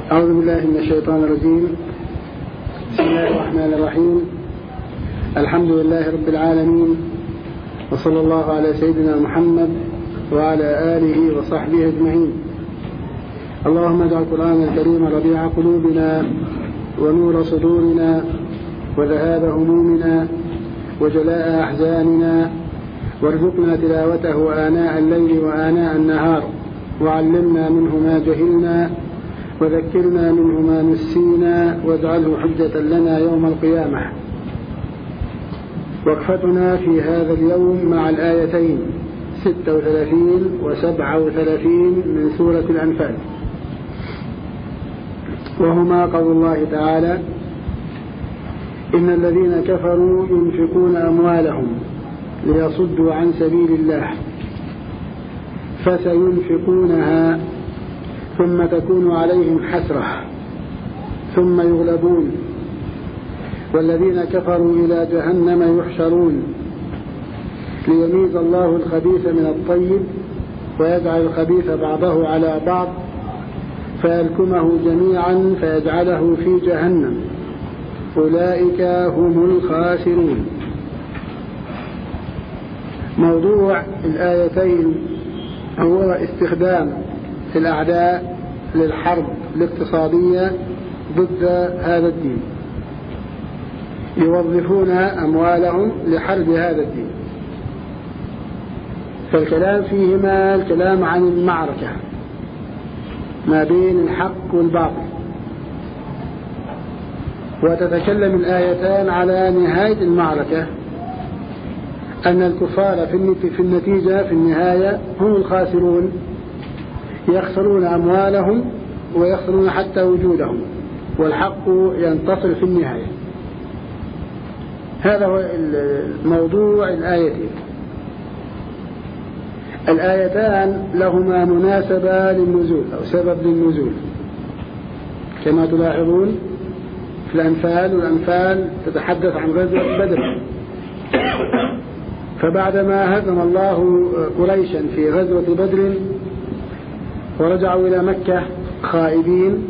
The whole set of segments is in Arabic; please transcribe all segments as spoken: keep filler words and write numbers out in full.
أعوذ بالله من الشيطان الرجيم. بسم الله الرحمن الرحيم. الحمد لله رب العالمين، وصلى الله على سيدنا محمد وعلى آله وصحبه أجمعين. اللهم اجعل القرآن الكريم ربيع قلوبنا ونور صدورنا وذهاب همومنا وجلاء أحزاننا، وارزقنا تلاوته آناء الليل وآناء النهار، وعلمنا منه ما جهلنا وذكرنا منه ما نسينا، واجعله حجة لنا يوم القيامة. وقفتنا في هذا اليوم مع الآيتين ستة وثلاثين وسبعة وثلاثين من سورة الأنفال، وهما قول الله تعالى: إن الذين كفروا ينفقون أموالهم ليصدوا عن سبيل الله فسينفقونها ثم تكون عليهم حسرة ثم يغلبون والذين كفروا إلى جهنم يحشرون ليميز الله الخبيث من الطيب ويجعل الخبيث بعضه على بعض فيلكمه جميعا فيجعله في جهنم أولئك هم الخاسرون. موضوع الآيتين هو استخدام الأعداء للحرب الاقتصادية ضد هذا الدين، يوظفون أموالهم لحرب هذا الدين. فالكلام فيهما الكلام عن المعركة ما بين الحق والباطل، وتتكلم الآيتان على نهاية المعركة أن الكفار في النتيجة في النهاية هم الخاسرون، يخسرون أموالهم ويخسرون حتى وجودهم، والحق ينتصر في النهاية. هذا هو موضوع الآيتين. الآيتان لهما مناسبة للنزول أو سبب للنزول كما تلاحظون في الأنفال، والأنفال تتحدث عن غزوة بدر. فبعدما هزم الله قريشا في غزوة بدر ورجعوا إلى مكة خائبين،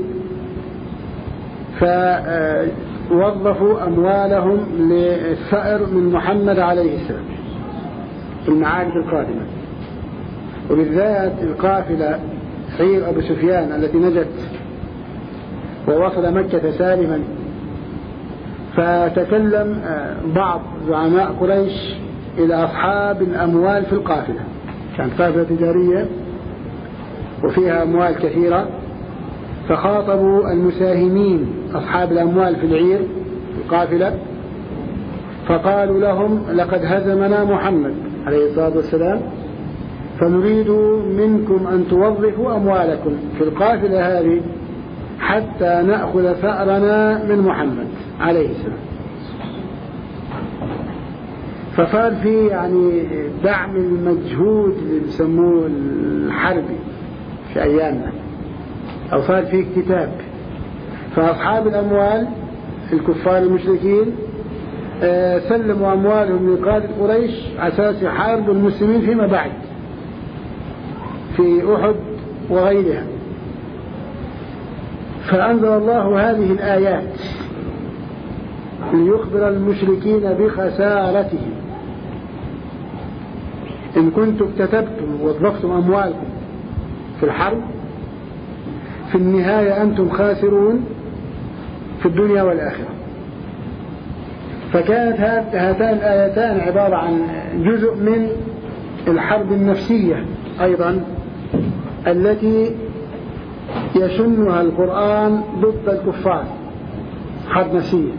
فوظفوا أموالهم للثأر من محمد عليه السلام في المعارك القادمة، وبالذات القافلة حير أبو سفيان التي نجت ووصل مكة سالما. فتكلم بعض زعماء قريش إلى أصحاب الأموال في القافلة، كانت قافلة تجارية وفيها أموال كثيرة، فخاطبوا المساهمين أصحاب الأموال في العير في القافلة فقالوا لهم: لقد هزمنا محمد عليه الصلاة والسلام، فنريد منكم أن توظفوا أموالكم في القافلة هذه حتى نأخذ ثأرنا من محمد عليه السلام. فصار في يعني دعم المجهود اللي بيسموه الحربي في أيامنا، أو صار في اكتتاب. فأصحاب الأموال الكفار المشركين سلموا أموالهم لقادة قريش على أساس يحاربوا المسلمين فيما بعد في أحد وغيرها. فأنزل الله هذه الآيات ليخبر المشركين بخسارتهم. إن كنتم اكتتبتم ووظفتم أموالكم في الحرب في النهاية أنتم خاسرون في الدنيا والآخرة. فكانت هاتان الآيتان عبارة عن جزء من الحرب النفسية أيضا التي يشنها القرآن ضد الكفار، حرب نفسية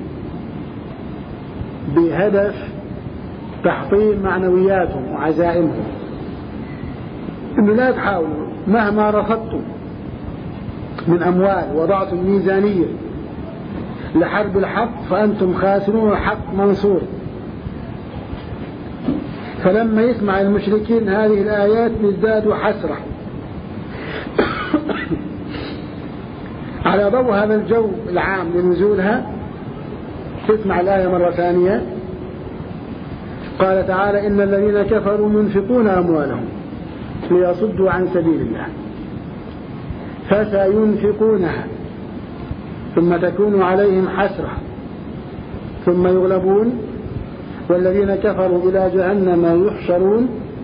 بهدف تحطيم معنوياتهم وعزائمهم. إنه لا تحاولوا مهما رصدتم من أموال وضعتم ميزانية لحرب الحق فأنتم خاسرون، الحق منصور. فلما يسمع المشركين هذه الآيات يزدادوا حسرة على ضوء هذا الجو العام لنزولها. تسمع الآية مرة ثانية. قال تعالى: إن الذين كفروا ينفقون أموالهم ليصدوا عن سبيل الله فسينفقونها ثم تكون عليهم حسرة ثم يغلبون والذين كفروا إلى جهنم يحشرون.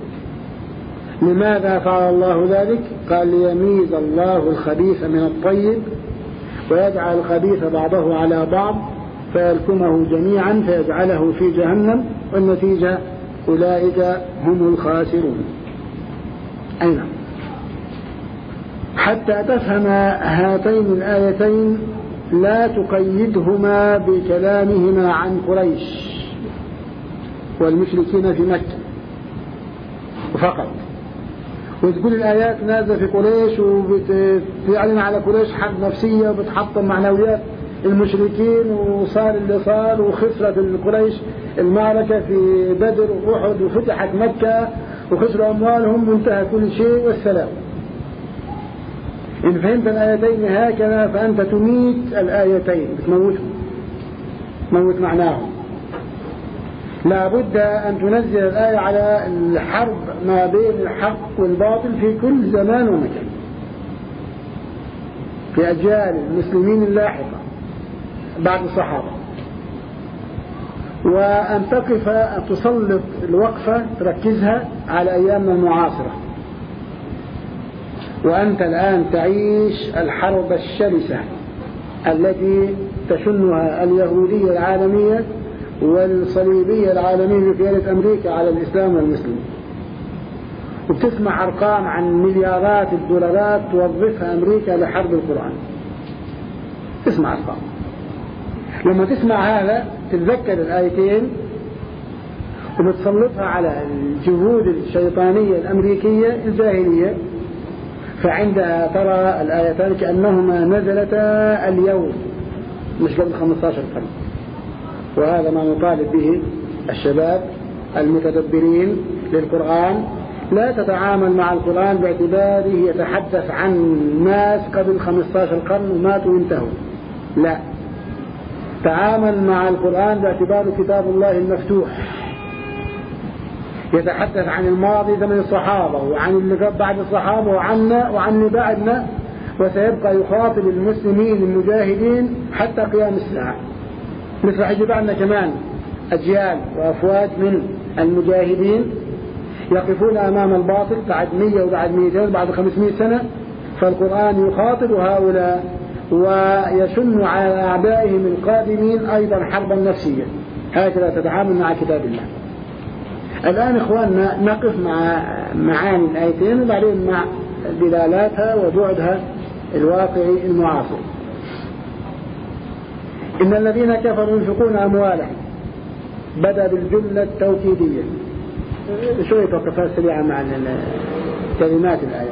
لماذا فعل الله ذلك؟ قال ليميز الله الخبيث من الطيب ويجعل الخبيث بعضه على بعض فيلكمه جميعا فيجعله في جهنم، والنتيجة أولئك هم الخاسرون. أين حتى تفهم هاتين الآيتين لا تقيدهما بكلامهما عن قريش والمشركين في مكة فقط، وتقول الآيات نازلة في قريش وبتعلن على قريش حرب نفسية وبتحطم معنويات المشركين وصار اللي صار وخسرت القريش المعركة في بدر وأحد وفتحت مكة وخسروا أموالهم وانتهى كل شيء والسلام. إن فهمت الآيتين هكذا فأنت تميت الآيتين، بتموتهم، تموت معناهم. لا بد أن تنزل الآية على الحرب ما بين الحق والباطل في كل زمان ومكان في أجيال المسلمين اللاحقة بعد الصحابة، وأن تقف أن تسلط الوقفة تركزها على أيامنا المعاصرة. وأنت الآن تعيش الحرب الشرسة التي تشنها اليهودية العالمية والصليبية العالمية بقيادة أمريكا على الإسلام والمسلمين، وبتسمع أرقام عن مليارات الدولارات توظفها أمريكا لحرب القرآن. تسمع أرقام. لما تسمع هذا تتذكر الآيتين وبتسلطها على الجهود الشيطانية الأمريكية الجاهلية، فعندها ترى الآيتان كأنهما نزلتا اليوم مش قبل خمسة عشر قرن. وهذا ما نطالب به الشباب المتدبرين للقرآن. لا تتعامل مع القرآن باعتباره يتحدث عن ناس قبل خمسة عشر قرن وماتوا وانتهوا، لا، تعامل مع القرآن باعتباره كتاب الله المفتوح يتحدث عن الماضي زمن الصحابة وعن اللي بعد الصحابة وعنا وعن اللي بعدنا، وسيبقى يخاطب المسلمين المجاهدين حتى قيام الساعة. مثل حيجي بعدنا كمان أجيال وأفواج من المجاهدين يقفون أمام الباطل بعد مية وبعد مئتين وبعد خمسمائة سنة، فالقرآن يخاطب هؤلاء ويشن على أعدائهم القادمين أيضا حربا نفسية. هكذا تتعامل مع كتاب الله. الآن إخواننا نقف مع معاني الآيتين وبعدين مع دلالاتها وبعدها الواقعي المعاصر. إن الذين كفروا ينفقون أموالهم، بدأ بالجملة التوكيدية، شوية وقفات سريعة مع كلمات الآية.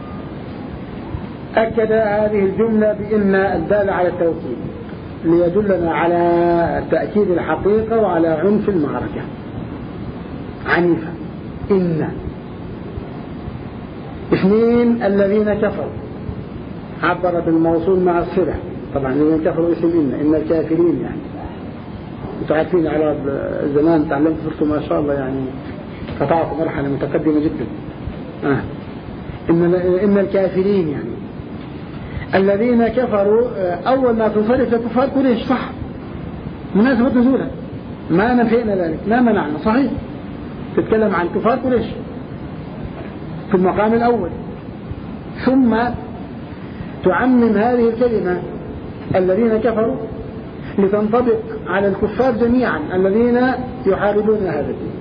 أكد هذه الجملة بإن الدالة على التوكيد ليدلنا على تأكيد الحقيقة وعلى عنف المعركة عنيفة. إن اثنين الذين كفروا عبر بالموصول مع الصلة، طبعا الذين كفروا اسم إن إن الكافرين، يعني انتوا عارفين على زمان تعلمت صرتوا ما شاء الله يعني قطعتوا مرحلة متقدمة جدا. آه. إن إن الكافرين يعني الذين كفروا أول ما تصرف لكفار قريش، صح، مناسبة نزولها ما نفينا ذلك ما منعنا، صحيح، تتكلم عن كفار قريش في المقام الأول، ثم تعمم هذه الكلمة الذين كفروا لتنطبق على الكفار جميعا الذين يحاربون هذا الدين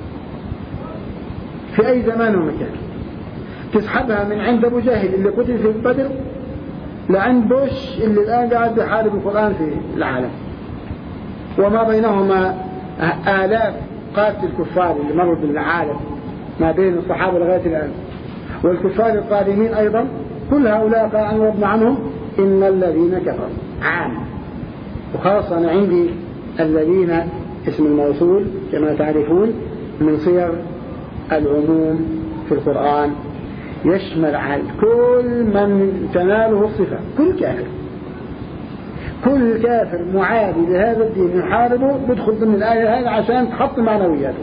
في أي زمان ومكان. تسحبها من عند أبو جاهل اللي قتل في بدر لعند بوش اللي الآن قاعد يحارب القرآن في العالم، وما بينهما آلاف قاتل الكفار اللي مروا بالعالم ما بين الصحابة لغاية الآن، والكفار القادمين أيضا. كل هؤلاء قال أن ربنا عنهم إن الذين كفروا عام، وخاصة أنا عندي الذين اسم الموصول كما تعرفون من صيغ العموم في القرآن، يشمل على كل من تناله الصفة، كل كافر، كل كافر معادي لهذا الدين يحاربه بدخل ضمن الآية هذه عشان تحط معنوياته.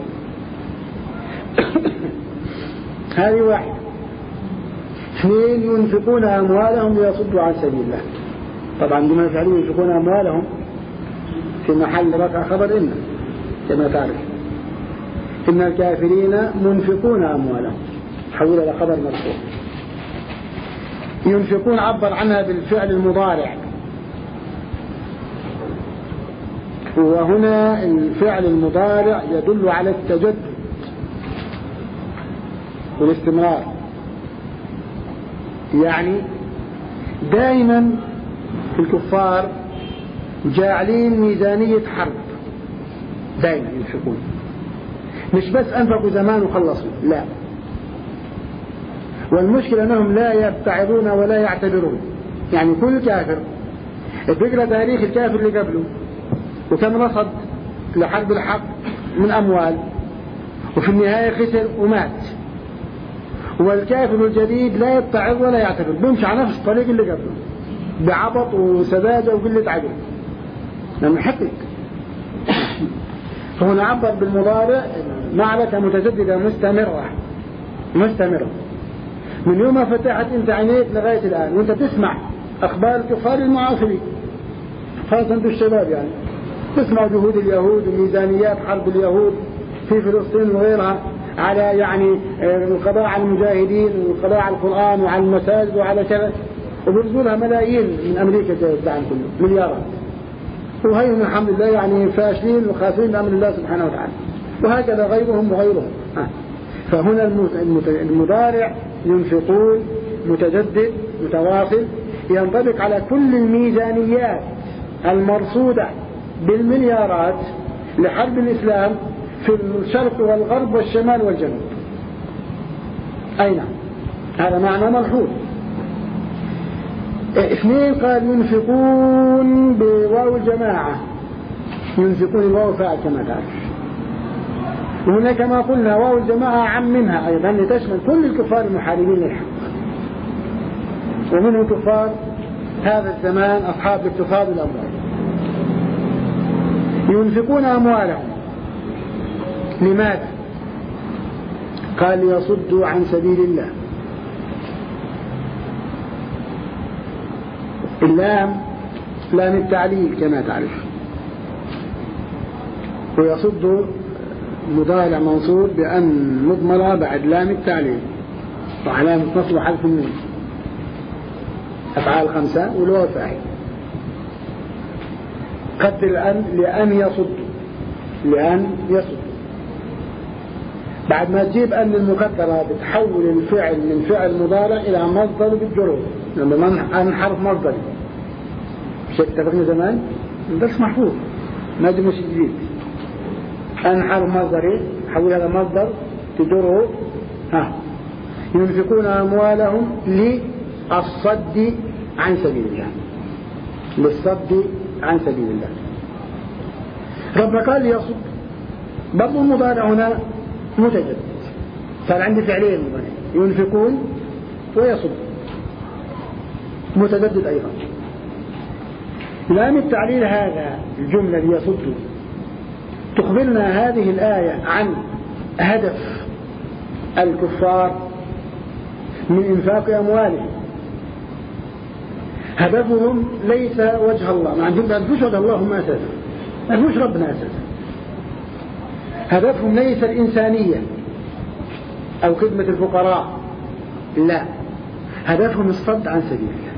هذه واحدة. اثنين ينفقون أموالهم ليصدوا عن سبيل الله، طبعا بما يفعلون ينفقون أموالهم في محل رفع خبر إن كما تعرف إن الكافرين منفقون أموالهم حول إلى خبر مرفوع. ينفقون عبر عنها بالفعل المضارع، وهنا الفعل المضارع يدل على التجدد والاستمرار، يعني دائما الكفار جاعلين ميزانية حرب، دائما ينفقون، مش بس أنفقوا زمان وخلصوا، لا، والمشكلة أنهم لا يبتعدون ولا يعتبرون. يعني كل كافر بيقرأ تاريخ الكافر اللي قبله وكان رصد لحرب الحق من أموال وفي النهاية خسر ومات، والكافر الجديد لا يبتعد ولا يعتبر، بيمشي على نفس الطريق اللي قبله بعبط وسذاجة وقلة عقل لما حقق. فهنا عبر بالمضارع معركة متجددة مستمرة مستمرة من يوم ما فتحت انت عينيك لغاية الآن، وانت تسمع أخبار الكفار المعاصرين خاصة انتوا الشباب، يعني تسمع جهود اليهود وميزانيات حرب اليهود في فلسطين وغيرها على يعني القضاء على المجاهدين والقضاء على القرآن وعلى المساجد وعلى كذا، وبيرزوا لها ملايين من أمريكا الدعم كله مليارات، وهيهم الحمد لله يعني فاشلين وخاسرين بأمر الله سبحانه وتعالى، وهكذا غيرهم وغيرهم. فهنا المضارع ينفقون متجدد متواصل ينطبق على كل الميزانيات المرصودة بالمليارات لحرب الإسلام في الشرق والغرب والشمال والجنوب. أي نعم، هذا معنى ملحوظ. اثنين قال ينفقون بواو الجماعة، ينفقون الواو فاعل كما تعرف، وهنا كما قلنا واو الجماعة عم منها أيضا لتشمل كل الكفار المحاربين للحق، ومنهم كفار هذا الزمان أصحاب الاقتصاد والأموال. ينفقون أموالهم لماذا؟ قال ليصدوا عن سبيل الله. اللام لام التعليل كما تعرف، ويصد مضارع منصوب بأن مضمرة بعد لام التعليل وعلامة نصب حذف النون، أفعال خمسة والواو فاعل. قدر الآن لأن يصد، لأن يصد بعد ما تجيب أن المقدرة بتحول الفعل من فعل مضارع إلى مصدر بالجرور، لما أن حرف مصدري مش اتفقنا زمان بس محفوظ ما دي مش جديد. أن حرف مصدري حول هذا مصدر تجره. ها ينفقون أموالهم للصد عن سبيل الله، للصد عن سبيل الله. ربنا قال ليصد، برضو المضارع هنا متجدد، صار عندي فعلين ينفقون ويصد متجدد أيضا. لام التعليل هذا الجملة ليصد تخبرنا هذه الآية عن هدف الكفار من إنفاق أموالهم. هدفهم ليس وجه الله، ما عندهم أنفوش وجه الله هم أساسا، أنفوش ربنا أساسا. هدفهم ليس الإنسانية أو خدمة الفقراء، لا، هدفهم الصد عن سبيل الله،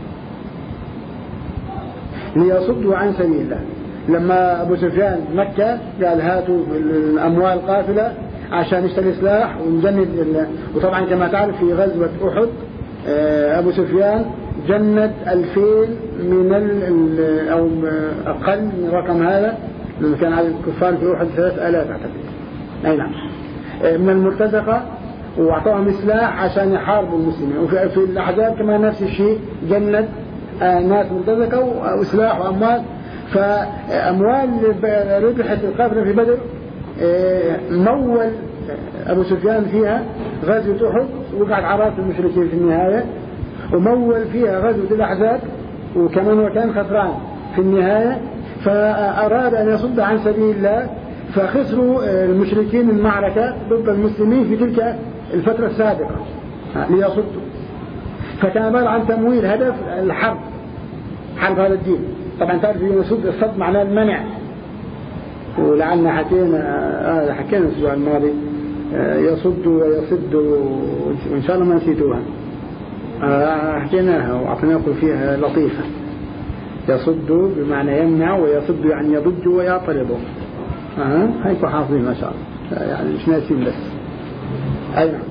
ليصدوا عن سبيل الله. لما أبو سفيان مكة قال هاتوا الأموال قافلة عشان نشتري سلاح ونجند، وطبعا كما تعرف في غزوة أحد أبو سفيان جند ألفين من ال أو أقل من الرقم هذا، لما كان على الكفار في أحد ثلاث آلاف أعتقد، أي نعم، من المرتزقة، وأعطاهم سلاح عشان يحاربوا المسلمين. وفي الأحزاب كمان نفس الشيء، جند ناس مرتزقة وسلاح وأموال. فأموال ربحت القافلة في بدر مول أبو سفيان فيها غزوة أحد، وقعت عراس المشركين في النهاية، ومول فيها غزوة الأحزاب، وكمان وكان خسران في النهاية. فأراد أن يصد عن سبيل الله، فخسروا المشركين المعركة ضد المسلمين في تلك الفترة السابقة ليصدوا. فكان عبارة عن تمويل هدف الحرب حرب هذا الدين. طبعا تعرف يصد، الصد معناه المنع، ولعلنا حكينا آه حكينا الأسبوع الماضي آه يصد ويصد، وإن شاء الله ما نسيتوها آه حكيناها وأعطيناكم فيها لطيفة. يصد بمعنى يمنع، ويصد يعني يضج ويطرد. أه هيكون حافظين ما شاء الله، يعني مش ناسين بس. أي نعم.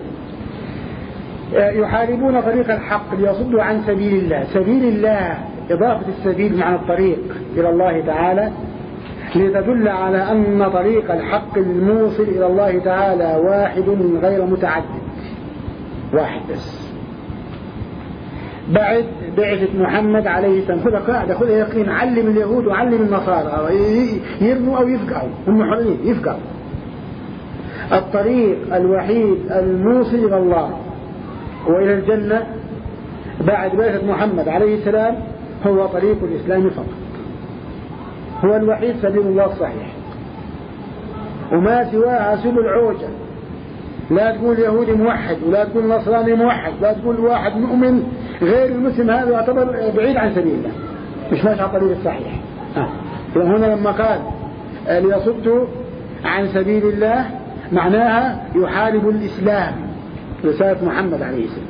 يحاربون طريق الحق ليصدوا عن سبيل الله. سبيل الله إضافة السبيل معنى الطريق إلى الله تعالى، لتدل على أن طريق الحق الموصل إلى الله تعالى واحد غير متعدد، واحد بس. بعد بعثة محمد عليه السلام خذها قاعدة، خذها يقين، علم اليهود وعلم النصارى يرموا أو يفقعوا، هم حرين يفقعوا. الطريق الوحيد الموصل إلى الله وإلى الجنة بعد بعثة محمد عليه السلام هو طريق الإسلام فقط، هو الوحيد سبيل الله الصحيح، وما سواها سبل عوجة. لا تقول يهودي موحد، ولا تقول نصراني موحد، لا تقول واحد مؤمن غير المسلم، هذا يعتبر بعيد عن سبيل الله، مش ماشي على الطريق الصحيح. آه. هنا لما قال ليصدوا عن سبيل الله معناها يحارب الإسلام، رسالة محمد عليه السلام.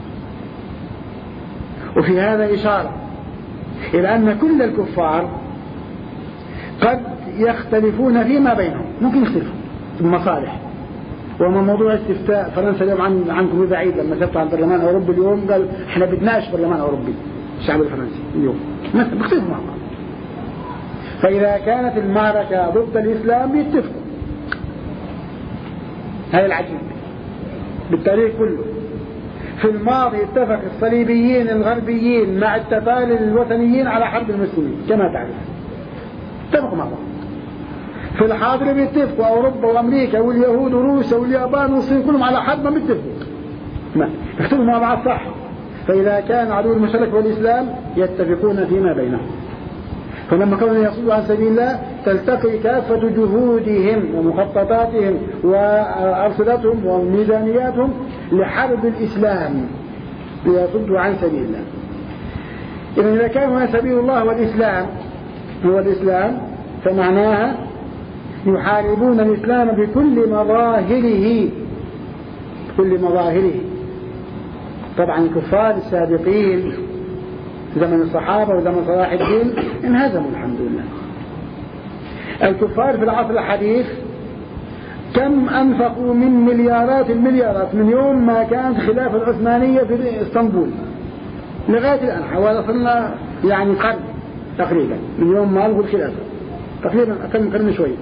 وفي هذا إشارة إلى أن كل الكفار قد يختلفون فيما بينهم، ممكن يختلفوا في المصالح. وما موضوع استفتاء فرنسا اليوم عن عنكم بعيد، لما سبتوا عن البرلمان الأوروبي اليوم قال احنا بدناش برلمان أوروبي الشعب الفرنسي اليوم، مثلا بيختلفوا مع بعض. فإذا كانت المعركة ضد الإسلام يتفقوا، هذا العجيب بالتاريخ كله. في الماضي اتفق الصليبيين الغربيين مع التتال الوثنيين على حرب المسلمين كما تعرف، اتفقوا مع بعض. في الحاضر بيتفقوا أوروبا وأمريكا واليهود وروسيا واليابان والصين كلهم على حرب ما بيتفقوا، ما يختلفوا مع بعض صح. فإذا كان عدو المشرك والإسلام يتفقون فيما بينهم. فلما كانوا يصدوا عن سبيل الله تلتقي كافة جهودهم ومخططاتهم وأرصدتهم وميزانياتهم لحرب الإسلام ليصدوا عن سبيل الله. إذا إذا كان هنا سبيل الله والإسلام هو الإسلام، فمعناها يحاربون الإسلام بكل مظاهره، بكل مظاهره. طبعا الكفار السابقين زمن الصحابة وزمن صلاح الدين انهزموا الحمد لله. الكفار في العصر الحديث كم أنفقوا من مليارات المليارات من يوم ما كانت الخلافة العثمانية في اسطنبول لغاية الآن، حوالي صرنا يعني قرن تقريبا من يوم ما ألغوا الخلافة، تقريبا أقل من قرن شوي.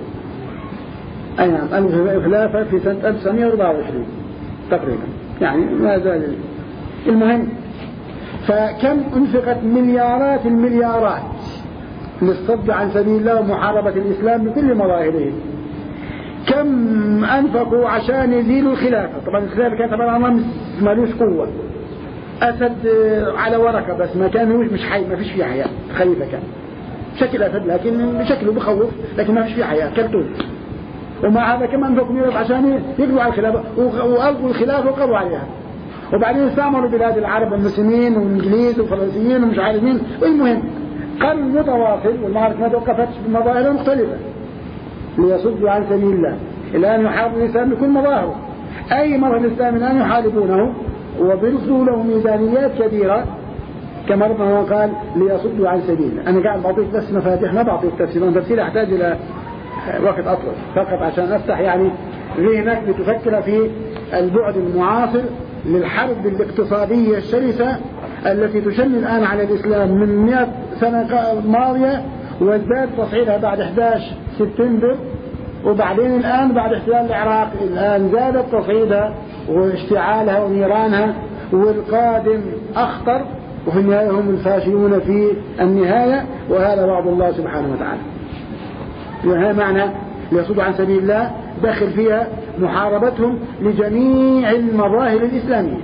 أي نعم، ألغوا الخلافة في سنة ألف وتسعمائة وأربعة وعشرين تقريبا، يعني ما زال. المهم، فكم انفقت مليارات المليارات للصد عن سبيل الله ومحاربة الإسلام بكل مظاهره. كم أنفقوا عشان يزيلوا الخلافة. طبعا الخلافة كانت عبارة عن رمز مالوش قوة، أسد على ورقة بس، ما كان مش حي، ما فيش فيه حياة. خليفة كان شكل أسد لكن شكله بخوف، لكن ما فيش فيه حياة كالتون. ومع هذا كم أنفقوا مليارات عشان يقضوا على الخلافة، وألقوا الخلافة وقضوا عليها. وبعدين استعمروا بلاد العرب والمسلمين والإنجليز والفرنسيين ومش عارف مين. والمهم قرن متواصل والمعارك ما توقفتش بمظاهر مختلفة ليصدوا عن سبيل الله. الآن يحاربوا الإسلام بكل مظاهره، أي مظهر الإسلام الآن يحاربونه وبيرسلوا له ميزانيات كبيرة كما ربنا قال ليصدوا عن سبيل الله. أنا قاعد بعطيك بس مفاتيح، ما بعطيك تفسير، تفسير يحتاج إلى وقت أطول فقط عشان أفتح يعني ذهنك لتفكر في البعد المعاصر للحرب الاقتصادية الشرسة التي تشن الآن على الإسلام من مئة سنة ماضية، وازداد تصعيدها بعد أحد عشر سبتمبر، وبعدين الآن بعد احتلال العراق الآن زادت تصعيدها واشتعالها ونيرانها، والقادم أخطر، وفي النهاية هم الفاشلون في النهاية، وهذا وعد الله سبحانه وتعالى. وهذا معنى ليصدوا عن سبيل الله داخل فيها محاربتهم لجميع المظاهر الإسلامية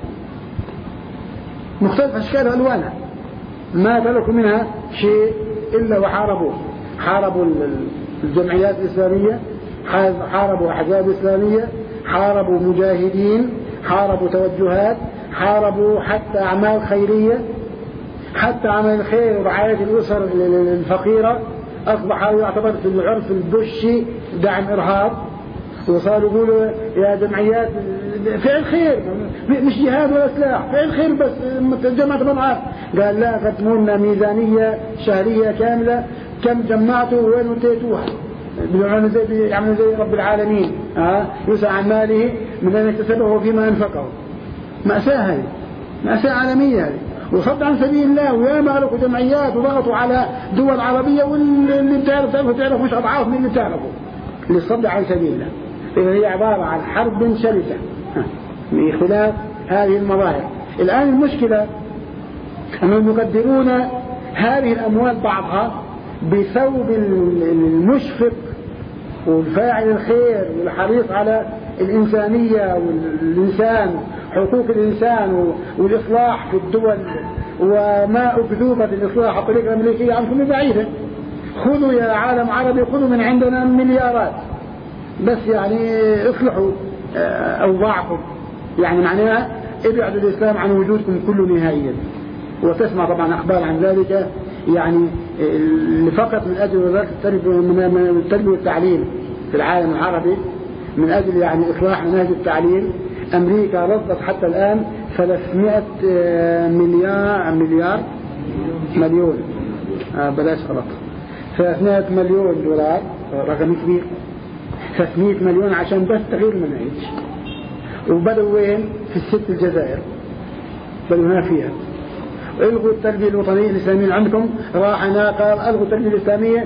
مختلف أشكال وألوانها، ما تركوا منها شيء إلا وحاربوه. حاربوا الجمعيات الإسلامية، حاربوا أحزاب إسلامية، حاربوا مجاهدين، حاربوا توجهات، حاربوا حتى أعمال خيرية، حتى عمل الخير ورعاية الأسر الفقيرة أصبح يعتبر في العرف البشي دعم إرهاب، وصاروا يقولوا يا جمعيات فعل خير مش جهاد ولا سلاح، فعل خير بس جمعت مضعاف. قال لا، قدموا لنا ميزانية شهرية كاملة كم جمعتوا وين وديتوها، بيعملوا زي بيعملوا زي رب العالمين، ها يسعى عن ماله من أن يكتسبه فيما أنفقه. مأساة هذه، مأساة عالمية هذه، وصد عن سبيل الله. ويا مالك جمعيات وضغطوا على دول عربية، واللي بتعرف تعرف تعرف مش أضعاف من اللي بتعرفوا للصد عن سبيل الله. إذا هي عبارة عن حرب شرسة من خلاف هذه المظاهر. الآن المشكلة أنهم يقدرون هذه الأموال بعضها بثوب المشفق والفاعل الخير والحريص على الإنسانية والإنسان، حقوق الإنسان والإصلاح في الدول، وما أكذوبة الإصلاح الطريقة الأمريكية عنكم بعيدة. خذوا يا عالم عربي، خذوا من عندنا مليارات بس يعني اصلحوا أوضاعكم، يعني معناها ابعدوا الإسلام عن وجودكم كله نهائيا. وتسمع طبعا أخبار عن ذلك، يعني فقط من أجل وزارة التربية والتعليم في العالم العربي، من أجل يعني إصلاح مناهج التعليم، أمريكا رصدت حتى الآن ثلاثمائة مليار مليار مليون آه بلاش غلط ثلاثمائة مليون دولار، رقم كبير، ثلاثمائة مليون عشان بس تغيير المناهج. وبدأوا وين؟ في الست الجزائر بدأوا هنا فيها. الغوا التربية الوطنية الإسلامية عندكم، راح هنا قال الغوا التربية الإسلامية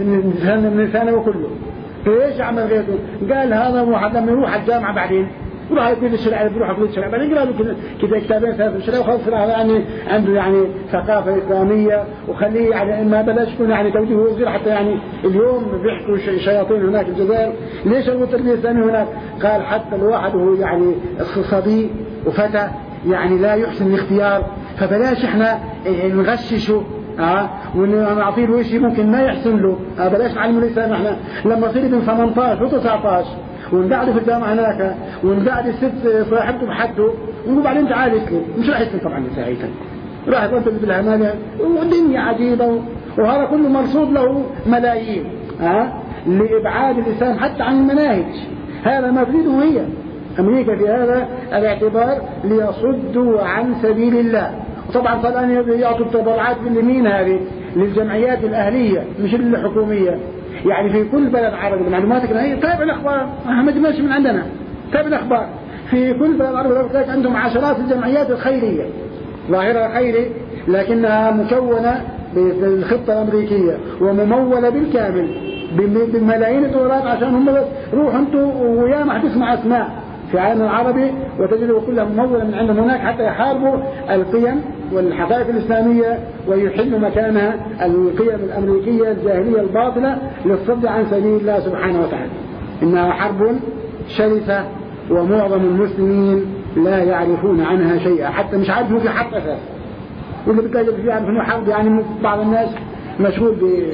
من الثانوي كله. ليش عمل غيره؟ قال هذا واحد لما يروح الجامعة بعدين يروح يقول الشرع، يروح يقول الشرع، بعدين يقرأ له كذا كتابين ثلاثة الشرع وخلاص يعني عنده يعني ثقافة إسلامية، وخليه يعني ما بلاش يكون يعني توجيه وزير. حتى يعني اليوم بيحكوا شياطين هناك في الجزائر، ليش الغوا التربية الإسلامية هناك؟ قال حتى الواحد هو يعني صبي وفتى يعني لا يحسن الاختيار، فبلاش احنا نغششه اه ونعطيه له شيء ممكن ما يحسن له. آه بلاش نعلمه الإسلام. احنا لما صير ابن ثمانية عشر وتسعة عشر ونقعده في الجامعة هناك، ونقعد الست صاحبته بحده، ونقول بعدين تعال اسلم، مش راح يسلم طبعا ساعتها، راح ينطلق بالهمانة ودنيا عجيبة. وهذا كله مرصود له ملايين اه لإبعاد الإسلام حتى عن المناهج. هذا مفيده هي أمريكا في هذا الاعتبار ليصدوا عن سبيل الله. وطبعا طبعا يعطوا التبرعات باليمين هذه للجمعيات الأهلية مش الحكومية. يعني في كل بلد عربي معلوماتك هي تابع الأخبار، ما تجيش من عندنا، تابع الأخبار. في كل بلد عربي عندهم عشرات الجمعيات الخيرية، ظاهرة خيري لكنها مكونة بالخطة الأمريكية وممولة بالكامل بملايين الدولارات، عشان هم بس روحوا انتوا وياما حتسمع أسماء في العالم العربي وتجدوا كلها ممولة من عندهم هناك حتى يحاربوا القيم والحقائق الإسلامية ويحلوا مكانها القيم الأمريكية الجاهلية الباطلة للصد عن سبيل الله سبحانه وتعالى. إنها حرب شرسة ومعظم المسلمين لا يعرفون عنها شيئا، حتى مش عارفوا في حق أساس، واللي بتلاقي فيها عنه حرب يعني بعض الناس مشغول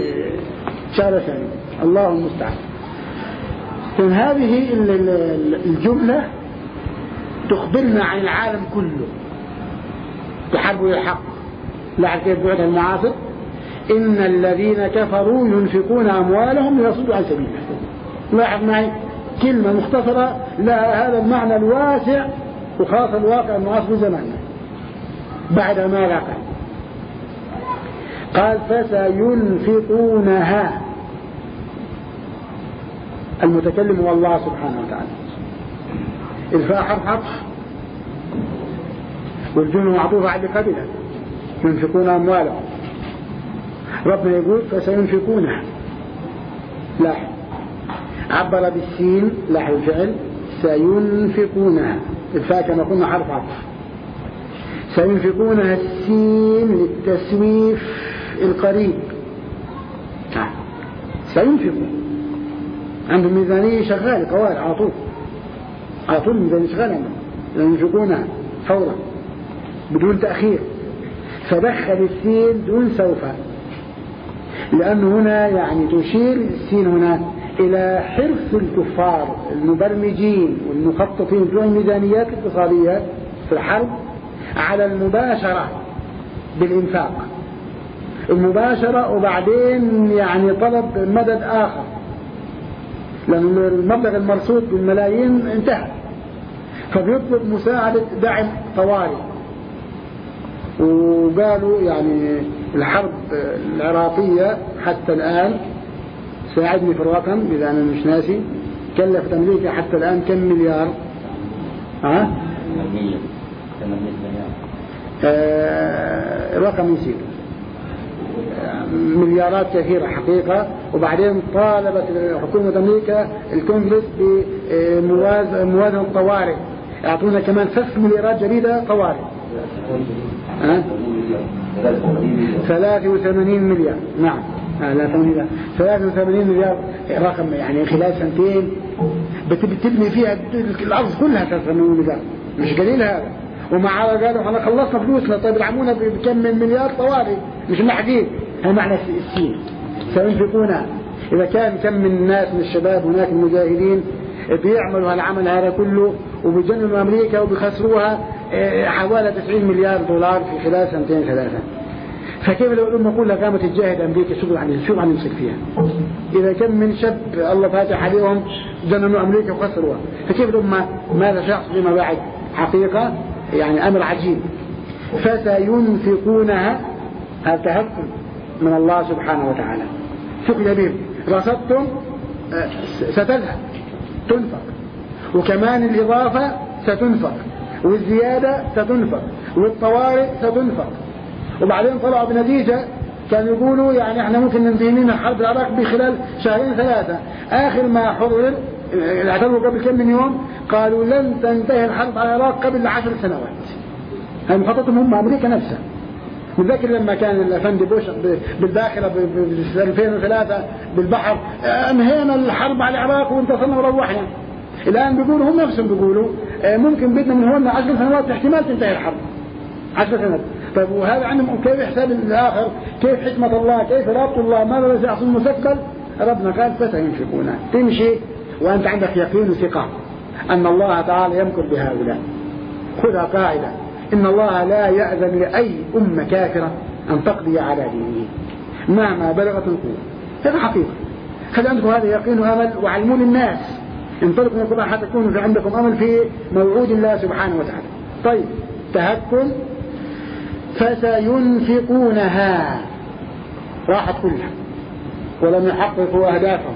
بشارة ثانية. الله المستعان. هذه الجملة تخبرنا عن العالم كله تحاربوا الحق لا كيف بعد المعاصر. إن الذين كفروا ينفقون أموالهم ليصدوا عن سبيل الله. لاحظ معي كلمة مختصرة لها هذا المعنى الواسع وخاصة الواقع المعاصر زماننا بعد ما لاقى. قال فسينفقونها. المتكلم هو الله سبحانه وتعالى. الفاء حرف عطف والجملة معطوفة على قبلها. ينفقون أموالهم، ربنا يقول فسينفقونها. لاحظ عبر بالسين، لاحظ الفعل سينفقونها، الفاء كما قلنا حرف عطف. سينفقونها السين للتسويف القريب. سينفقون عندهم ميزانية شغالة قوال على طول على طول ميزانية شغالة عندهم ينفقونها فورا بدون تأخير. فدخل السين دون سوف، لأنه هنا يعني تشير السين هنا إلى حرص الكفار المبرمجين والمخططين بتوع الميزانيات الاقتصادية في الحرب على المباشرة بالإنفاق المباشرة، وبعدين يعني طلب مدد آخر لأن المبلغ المرصود بالملايين انتهى، فبيطلب مساعدة دعم طوارئ. وقالوا يعني الحرب العراقية حتى الآن، ساعدني في الرقم إذا أنا مش ناسي، كلفت أمريكا حتى الآن كم مليار؟ ها؟ آه رقم يصير مليارات كثيرة حقيقة. وبعدين طالبت حكومة أمريكا الكونغرس بموازنة طوارئ، يعطونا كمان ثلاث مليارات جديدة طوارئ. أه؟ ثلاثة وثمانين مليار. نعم ثلاثة وثمانين مليار رقم، يعني خلال سنتين بتبني فيها الأرض كلها ثلاثة وثمانين مليار، مش قليل هذا. ومع قالوا احنا خلصنا فلوسنا، طيب ادعمونا بكم من مليار طوارئ مش محقين. هذا معنى السين سينفقونها. إذا كان كم من الناس من الشباب هناك المجاهدين بيعملوا هالعمل هذا كله وبيجننوا أمريكا وبيخسروها حوالي تسعين مليار دولار في خلال سنتين ثلاثة. فكيف لو الأمة كلها قامت تجاهد أمريكا شو عن شو عن يمسك فيها؟ إذا كم من شاب الله فاتح عليهم جننوا أمريكا وخسروها، فكيف الأمة ماذا سيحصل فيما بعد؟ حقيقة يعني أمر عجيب. فسينفقونها، هذا تهكم من الله سبحانه وتعالى. فقل بهم رصدتم ستذهب تنفق، وكمان الإضافة ستنفق، والزيادة ستنفق، والطوارئ ستنفق. وبعدين طلعوا بنتيجة كانوا يقولوا يعني احنا ممكن ننتهي من الحرب العراق بخلال شهرين ثلاثة. آخر ما حضر اعتبروا قبل كم من يوم قالوا لن تنتهي الحرب على العراق قبل عشر سنوات. هذه مخططهم هم أمريكا نفسها. نذكر لما كان الأفندي بوش بالداخلة في ألفين وثلاثة بالبحر انهينا الحرب على العراق وانتصرنا وروحنا. الآن بيقولوا هم نفسهم بيقولوا ممكن بدنا من هون عشر سنوات احتمال تنتهي الحرب. عشر سنوات. طيب وهذا عندهم كيف حساب الآخر؟ كيف حكمة الله؟ كيف رابط الله؟ ماذا سيحصل المستقبل؟ ربنا قال فسينفقونها. تمشي وأنت عندك يقين وثقة أن الله تعالى يمكر بهؤلاء. خذها قاعدة: إن الله لا يأذن لأي أمة كافرة أن تقضي على دينه مهما بلغت القوة. هذا حقيقة. خلي عندكم هذا يقين وأمل، وعلمون الناس انطلقوا من القرآن حتى تكونوا في عندكم أمل في موعود الله سبحانه وتعالى. طيب تهكم. فسينفقونها راحت كلها ولم يحققوا أهدافهم.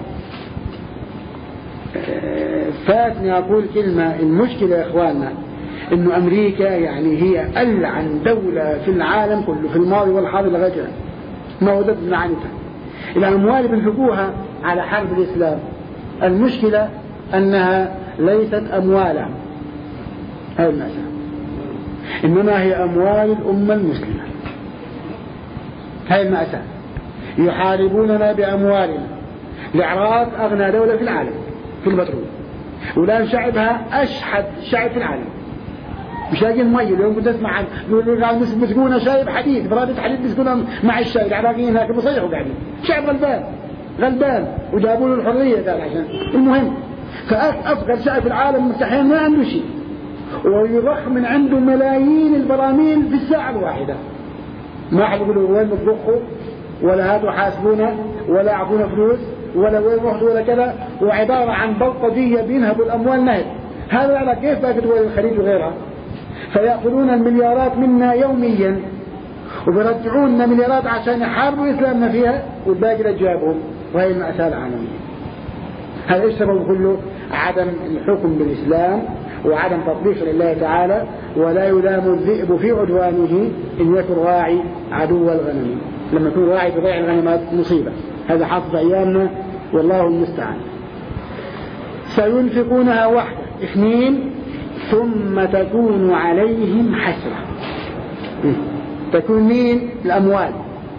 فاتني أقول كلمة: المشكلة يا إخواننا إنه أمريكا يعني هي ألعن دولة في العالم كله في الماضي والحاضر لغاية الآن، ما وجدت معانتها. الأموال بنفقوها على حرب الإسلام. المشكلة أنها ليست أموالا هذه المسألة، إنما هي أموال الأمة المسلمة. هذه المأساة. يحاربوننا بأموالنا. العراق أغنى دولة في العالم في البترول، والآن شعبها أشحد شعب في العالم، مش لاقين مي. اليوم كنت اسمع عن مسكونا شاي بحديد، برادة حديد مسكونا مع الشاي. العراقيين هناك بيصيحوا قاعدين، شعب غلبان غلبان وجابوا له الحرية قال عشان المهم. فأفقر شعب في العالم مستحيل ما عنده شيء، ويضخ من عنده ملايين البراميل في الساعة الواحدة. ما حد يقولوا وين بتضخوا ولا هاتوا حاسبونا ولا اعطونا فلوس ولا وين رحتوا ولا كذا، وعبارة عن بلطجية بينهبوا الأموال نهب. هذا على كيف باقي دول الخليج وغيرها. فيأخذون المليارات منا يوميا وبيرجعوننا مليارات عشان يحاربوا إسلامنا فيها، والباقي رجابهم. وهي المأساة العالمية. هذا ايش سبب كله؟ عدم الحكم بالإسلام وعدم تطبيق لله تعالى. ولا يلام الذئب في عدوانه إن يكن راعي عدو الغنم. لما يكون راعي بضيع الغنمات مصيبة. هذا حافظ أيامنا والله المستعان. سينفقونها واحدة. اثنين: ثم تكون عليهم حسرة. تكون مين؟ الأموال.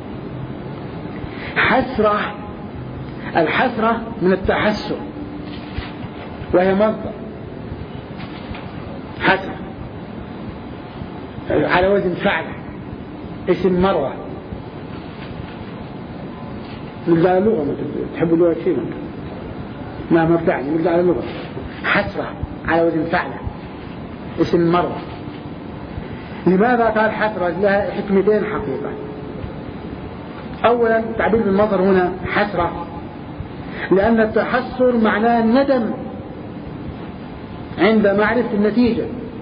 حسرة. الحسرة من التحسر، وهي مصدر حسرة على وزن فعل، اسم مرة. نرجع على اللغة، تحبوا اللغة كثير ما ما بتعني. نرجع على اللغة. حسرة على وزن فعل، اسم مرة. لماذا قال حسرة؟ لها حكمتين حقيقة. أولا تعبير بالمصدر هنا حسرة، لأن التحسر معناه الندم عند معرفة النتيجة.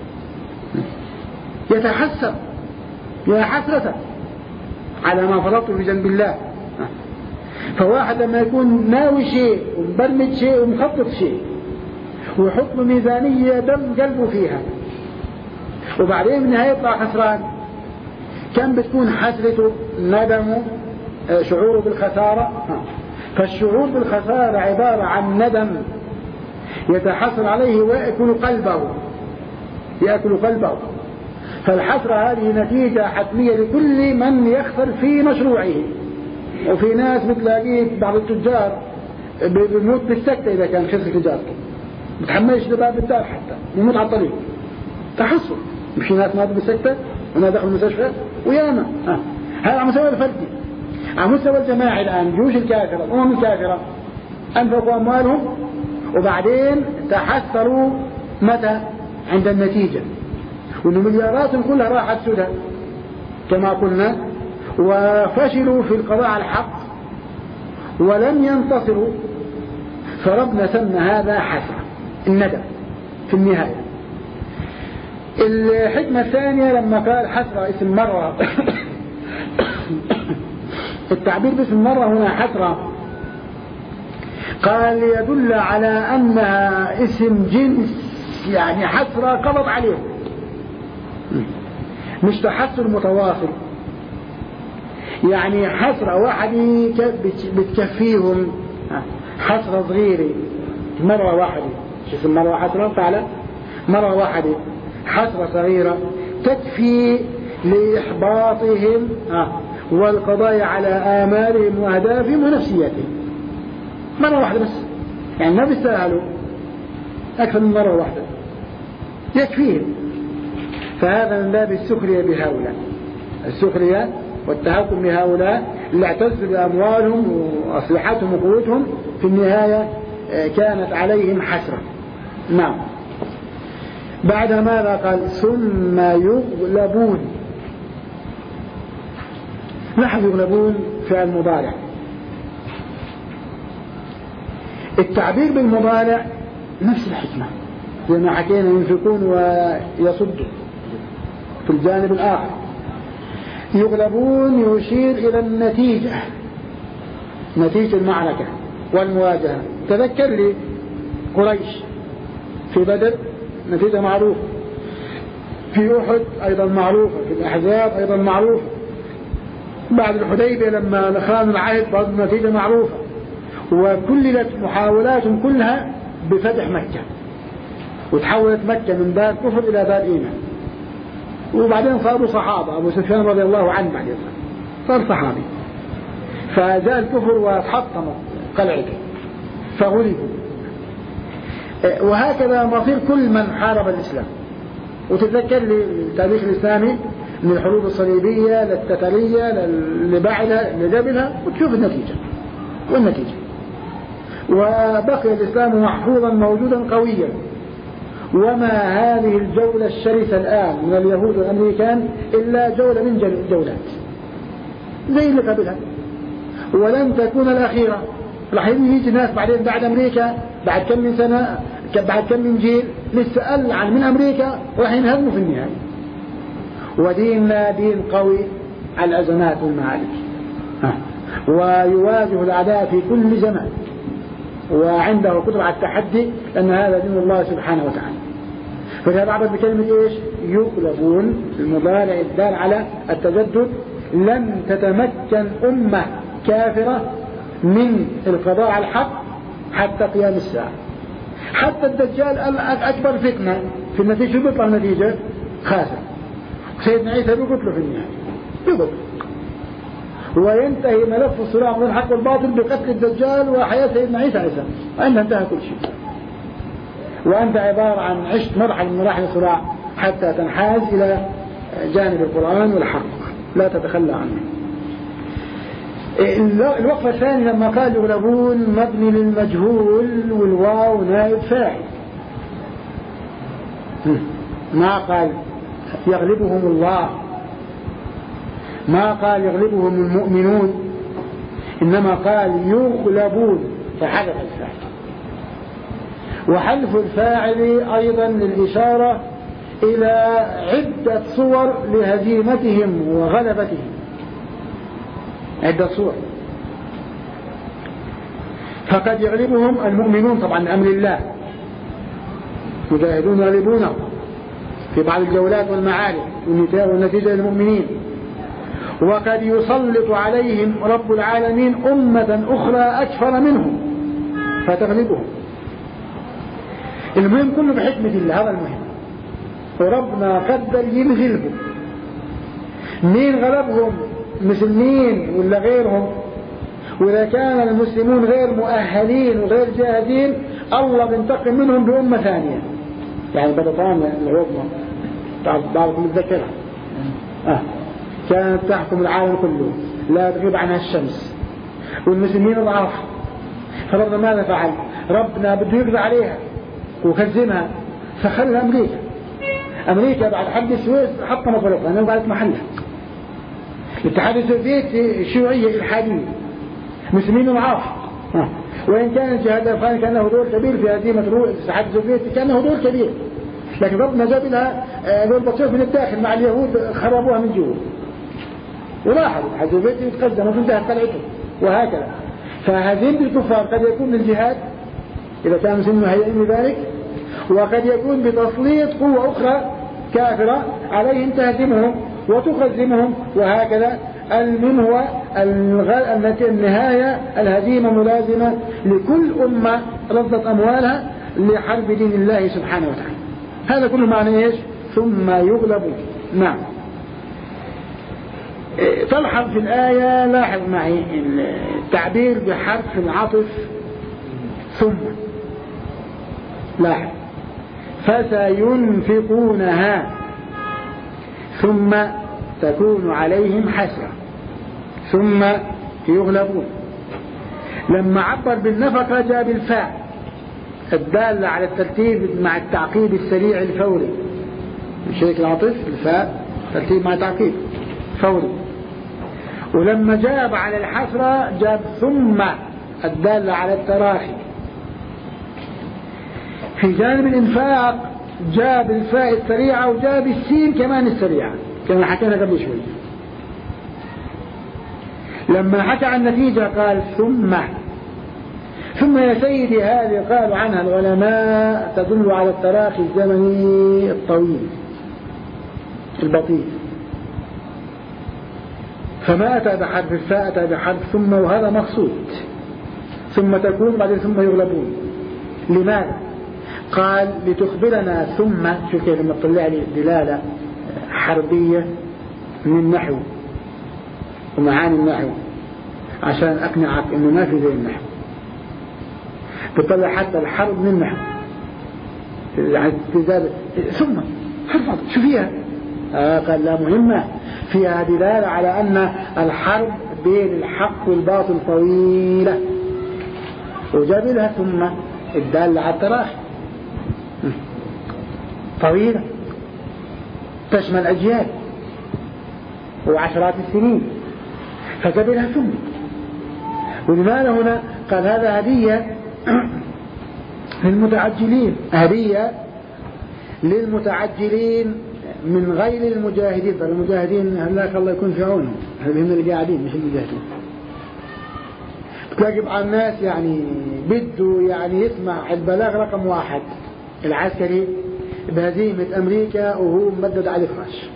يتحسر يا حسرة على ما فرطت في جنب الله. فواحد لما يكون ناوي شيء ومبرمج شيء ومخطط شيء ويحط ميزانية دم قلبه فيها، وبعدين من نهاية يطلع خسران، كم بتكون حسرته؟ ندمه، شعوره بالخسارة. فالشعور بالخسارة عبارة عن ندم يتحسر عليه ويأكل قلبه يأكل قلبه. فالحسرة هذه نتيجة حتمية لكل من يخسر في مشروعه. وفي ناس بتلاقيه بعض التجار بيموت بالسكتة إذا كان خسر تجارته، بتحملش لباب الدار حتى يموت على الطريق. تحسر. مش ناس ماتوا بالسكتة وناس دخلوا المستشفى وياما. هذا على مستوى الفردي. على مستوى الجماعي الآن جيوش الكافرة الأمم الكافرة أنفقوا أموالهم وبعدين تحسروا متى؟ عند النتيجة، وإن مليارات كلها راحت سدى كما قلنا، وفشلوا في القضاء على الحق ولم ينتصروا. فربنا سمى هذا حسرة، الندم في النهاية. الحكمة الثانية لما قال حسرة اسم مرة التعبير باسم مرة هنا حسرة قال يدل على أنها اسم جنس، يعني حسرة قبض عليهم، مش تحسر متواصل. يعني حسرة واحد بتكفيهم حسرة صغيرة مرة واحدة. شو اسم مرة حسرة؟ فعلا مرة واحدة حسرة صغيرة تكفي لإحباطهم والقضاء على آمالهم وأهدافهم ونفسياتهم. مرة واحدة بس، يعني ما بيستاهلوا أكثر من مرة واحدة يكفيهم. فهذا من باب السخرية بهؤلاء، السخرية والتهكم بهؤلاء اللي اعتزوا بأموالهم وأصلحتهم وقوتهم، في النهاية كانت عليهم حسرة. نعم. بعد ماذا قال؟ ثم يغلبون. لاحظ يغلبون فعل مضارع. التعبير بالمضارع نفس الحكمة زي ما حكينا، ينفقون ويصدوا في الجانب الآخر. يغلبون يشير إلى النتيجة، نتيجة المعركة والمواجهة. تذكر لي قريش في بدر نتيجة معروفة، في أحد أيضا معروفة، في الأحزاب أيضا معروفة، بعد الحديبية لما خانوا العهد برضه نتيجة معروفة. وكللت محاولاتهم كلها بفتح مكة، وتحولت مكة من دار كفر إلى دار إيمان. وبعدين صاروا صحابة، أبو سفيان رضي الله عنه بعد صار صحابي، فجاء الكفر وحطموا قلعته فغلبوا. وهكذا مصير كل من حارب الإسلام. وتتذكر لي التاريخ الإسلامي من الحروب الصليبية للتترية اللي بعدها اللي قبلها، وتشوف النتيجة والنتيجة. وبقي الإسلام محفوظا موجودا قويا. وما هذه الجولة الشرسة الآن من اليهود والأمريكان إلا جولة من الجولات زي اللي قبلها، ولن تكون الأخيرة. راح يجي ناس بعدين بعد أمريكا بعد كم من سنة، بعد كم من جيل لسه ألعن من أمريكا، وراح ينهزموا في النهاية. وديننا دين قوي على الأزمات والمعارك، ويواجه الأعداء في كل زمان، وعنده قدرة على التحدي، لأن هذا دين الله سبحانه وتعالى. فهذا عبر بكلمة إيش؟ يغلبون، المضارع الدال على التجدد. لن تتمكن أمة كافرة من القضاء على الحق حتى قيام الساعة. حتى الدجال أكبر فتنة في النتيجة بيطلع النتيجة خاسر. سيدنا عيسى بيقتله في النهاية، بيقتله، وينتهي ملف الصراع بين الحق والباطل بقتل الدجال وحياة سيدنا عيسى عليه السلام، وأنت انتهى كل شيء. وأنت عبارة عن عشت مرحلة من مراحل الصراع حتى تنحاز إلى جانب القرآن والحق، لا تتخلى عنه. الوقفة الثانية لما قال يغلبون مبني للمجهول والواو نائب فاعل، ما قال يغلبهم الله، ما قال يغلبهم المؤمنون، إنما قال يغلبون فحذف الفاعل. وحذف الفاعل أيضا للإشارة إلى عدة صور لهزيمتهم وغلبتهم، عدة صور. فقد يغلبهم المؤمنون طبعا أمر الله، يجاهدون يغلبونه في بعض الجولات والمعارك والنتيجة للمؤمنين. وقد يسلط عليهم رب العالمين أمة أخرى أكثر منهم فتغلبهم. المهم كله بحكمة الله، هذا المهم. وربنا قدر يغلبوا. مين غلبهم؟ مسلمين ولا غيرهم؟ وإذا كان المسلمون غير مؤهلين وغير جاهزين الله بينتقم منهم بأمة ثانية. يعني بريطانيا العظمى بعضكم متذكرها آه. كانت تحكم العالم كله لا تغيب عنها الشمس، والمسلمين ضعاف. فربنا ماذا فعل؟ ربنا بده يقضي عليها ويخزنها، فخلها أمريكا. أمريكا بعد حد السويس حطمت بريطانيا وبعدت محلها. الاتحاد السوفيتي شيوعية إلحادية، مسلمين ضعاف. آه. وإن كان الجهاد الأفغاني كان له دور كبير في هزيمة الاتحاد السوفيتي، كان له دور كبير، لكن ربنا جاب لها دور بسيط من الداخل مع اليهود خربوها من جوا. ولاحظوا الاتحاد السوفيتي يتقدم وانتهت قلعته وهكذا. فهزيمة الكفار قد يكون بالجهاد إذا كان مسلم هيئين لذلك، وقد يكون بتسليط قوة أخرى كافرة عليهم تهزمهم وتخزمهم وهكذا. المهم هو النهاية الهزيمة ملازمة لكل أمة رصدت أموالها لحرب دين الله سبحانه وتعالى. هذا كله معنى إيش؟ ثم يغلبون. نعم. تلحظ في الآية، لاحظ معي التعبير بحرف العطف ثم. لاحظ فسينفقونها ثم تكون عليهم حسرة ثم يغلبون. لما عبر بالنفقة جاء بالفاء الدالة على الترتيب مع التعقيب السريع الفوري، مش هيك العطف الفاء ترتيب مع تعقيب فوري. ولما جاب على الحسرة جاب ثم الدالة على التراخي. في جانب الإنفاق جاب الفاء السريعة وجاب السين كمان السريعة كما حكينا قبل شوي. لما حكى عن النتيجة قال ثم. ثم يا سيدي هذه قالوا عنها العلماء تدل على التراخي الزمني الطويل البطيء. فما أتى بحرف الفاء أتى بحرف ثم، وهذا مقصود. ثم تكون بعدين ثم يغلبون. لماذا؟ قال لتخبرنا ثم. شوف كيف لما تطلع لي دلالة حربية من النحو ومعاني النحو عشان أقنعك إنه ما في زي النحو. بتطلع حتى الحرب من النحو يعني ثم حرب شو فيها؟ آه قال لا مهمة، فيها دلالة على أن الحرب بين الحق والباطل طويلة، وجاب لها ثم الدالة على التراخي طويلة تشمل أجيال وعشرات السنين، فجاب لها ثم. ولماذا هنا قال هذا هدية للمتعجلين، هدية للمتعجلين من غير المجاهدين. فالمجاهدين هلاك الله يكون في عونهم، هذول هم اللي قاعدين مش المجاهدين. تلاقي على الناس يعني بده يعني يسمع البلاغ رقم واحد العسكري بهزيمة أمريكا وهو ممدد على الفراش،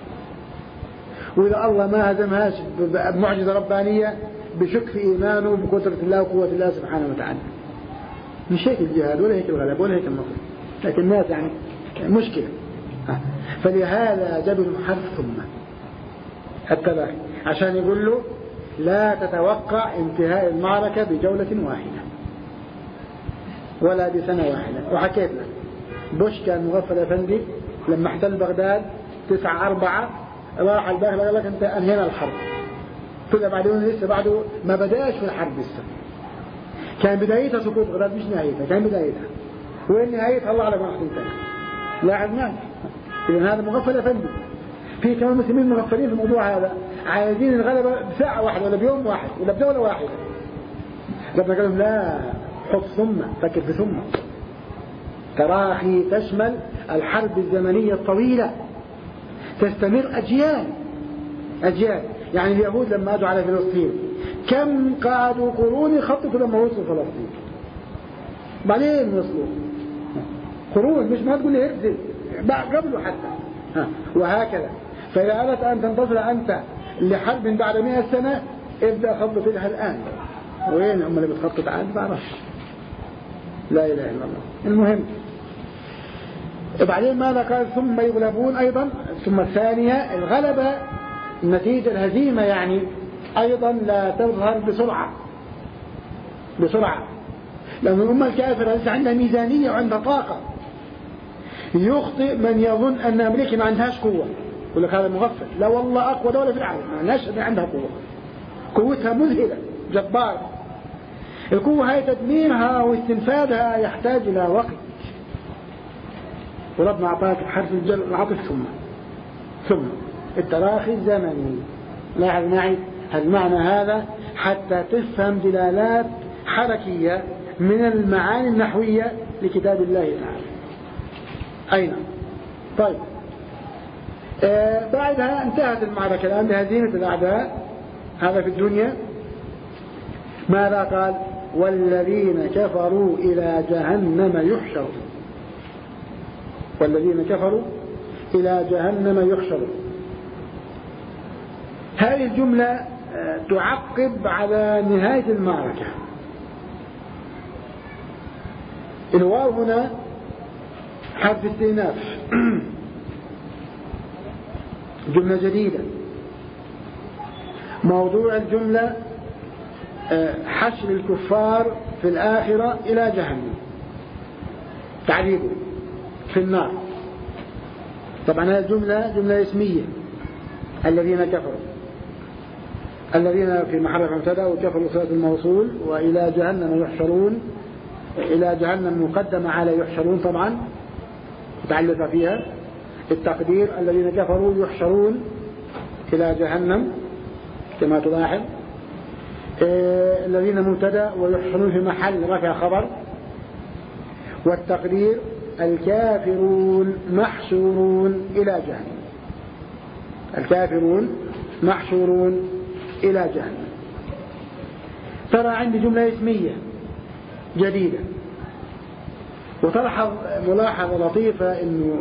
وإذا الله ما هزمهاش بمعجزة ربانية بشك في إيمانه بقدرة الله وقوة الله سبحانه وتعالى. مش هيك الجهاد ولا هيك الغلب ولا هيك النصر، لكن الناس يعني مشكلة. فلهذا جاب حرف ثم حتى عشان يقول له لا تتوقع انتهاء المعركة بجولة واحدة ولا بسنة واحدة. وحكيت لك بوش كان مغفل أفندي لما احتل بغداد تسعة أربعة راح الباهل قال لك انت انهينا الحرب. طلع بعدين لسه بعده ما بدأش في الحرب لسه، كان بدايتها سقوط بغداد مش نهايتها، كان بدايتها وين نهايتها الله على ما احسن تاني. لاحظ معي إذن هذا مغفل يا فندم. في كمان مسلمين مغفلين في الموضوع هذا، عايزين الغلبة بساعة واحدة ولا بيوم واحد ولا بدولة واحدة. ربنا قال لهم لا، حط ثم، فكر في ثم. تراخي تشمل الحرب الزمنية الطويلة تستمر أجيال أجيال. يعني اليهود لما أجوا على فلسطين كم قعدوا قرون يخططوا لما وصلوا فلسطين، بعدين وصلوا قرون، مش ما تقول لي اكذب قبله حتى ها. وهكذا. فإذا أردت أن تنتصر أنت لحرب بعد مئة سنة ابدأ خطط لها الآن. وين هم اللي بتخطط عاد ما بعرفش. لا إله إلا الله. المهم بعدين ماذا قال؟ ثم يغلبون أيضا. ثم الثانية الغلبة نتيجة الهزيمة يعني أيضا لا تظهر بسرعة بسرعة لأن الأمة الكافرة ليس عندها ميزانية وعندها طاقة. يخطئ من يظن أن أمريكا ما عندهاش قوة، يقول لك هذا مغفل. لا والله أقوى دولة في العالم ما عندهاش عندها قوة، قوتها مذهلة جبارة. القوة هي تدميرها واستنفاذها يحتاج إلى وقت. وربنا أعطاك حرف العطف ثم ثم التراخي الزمني. لاحظ معي المعنى هذا حتى تفهم دلالات حركية من المعاني النحوية لكتاب الله تعالى. أين؟ طيب آه بعدها انتهت المعركة الآن بهزيمة الأعداء. هذا في الدنيا. ماذا قال؟ والذين كفروا إلى جهنم يحشرون. والذين كفروا إلى جهنم يحشرون. هذه الجملة تعقب على نهاية المعركة. الواو هنا حرف استئناف جملة جديدة. موضوع الجملة حشر الكفار في الآخرة إلى جهنم، تعذيبه في النار. طبعا هذه الجملة جملة اسمية. الذين كفروا، الذين في محل مبتدا وكفروا صلة الموصول. وإلى جهنم يحشرون، إلى جهنم مقدمة على يحشرون طبعا متعلقة فيها. التقدير الذين كفروا يحشرون إلى جهنم كما تلاحظ. إيه الذين مبتدا ويحشرون في محل رفع خبر. والتقدير الكافرون محشورون إلى جهنم. الكافرون محشورون إلى جهنم. ترى عندي جملة اسمية جديدة. وتلاحظ ملاحظة لطيفة إنه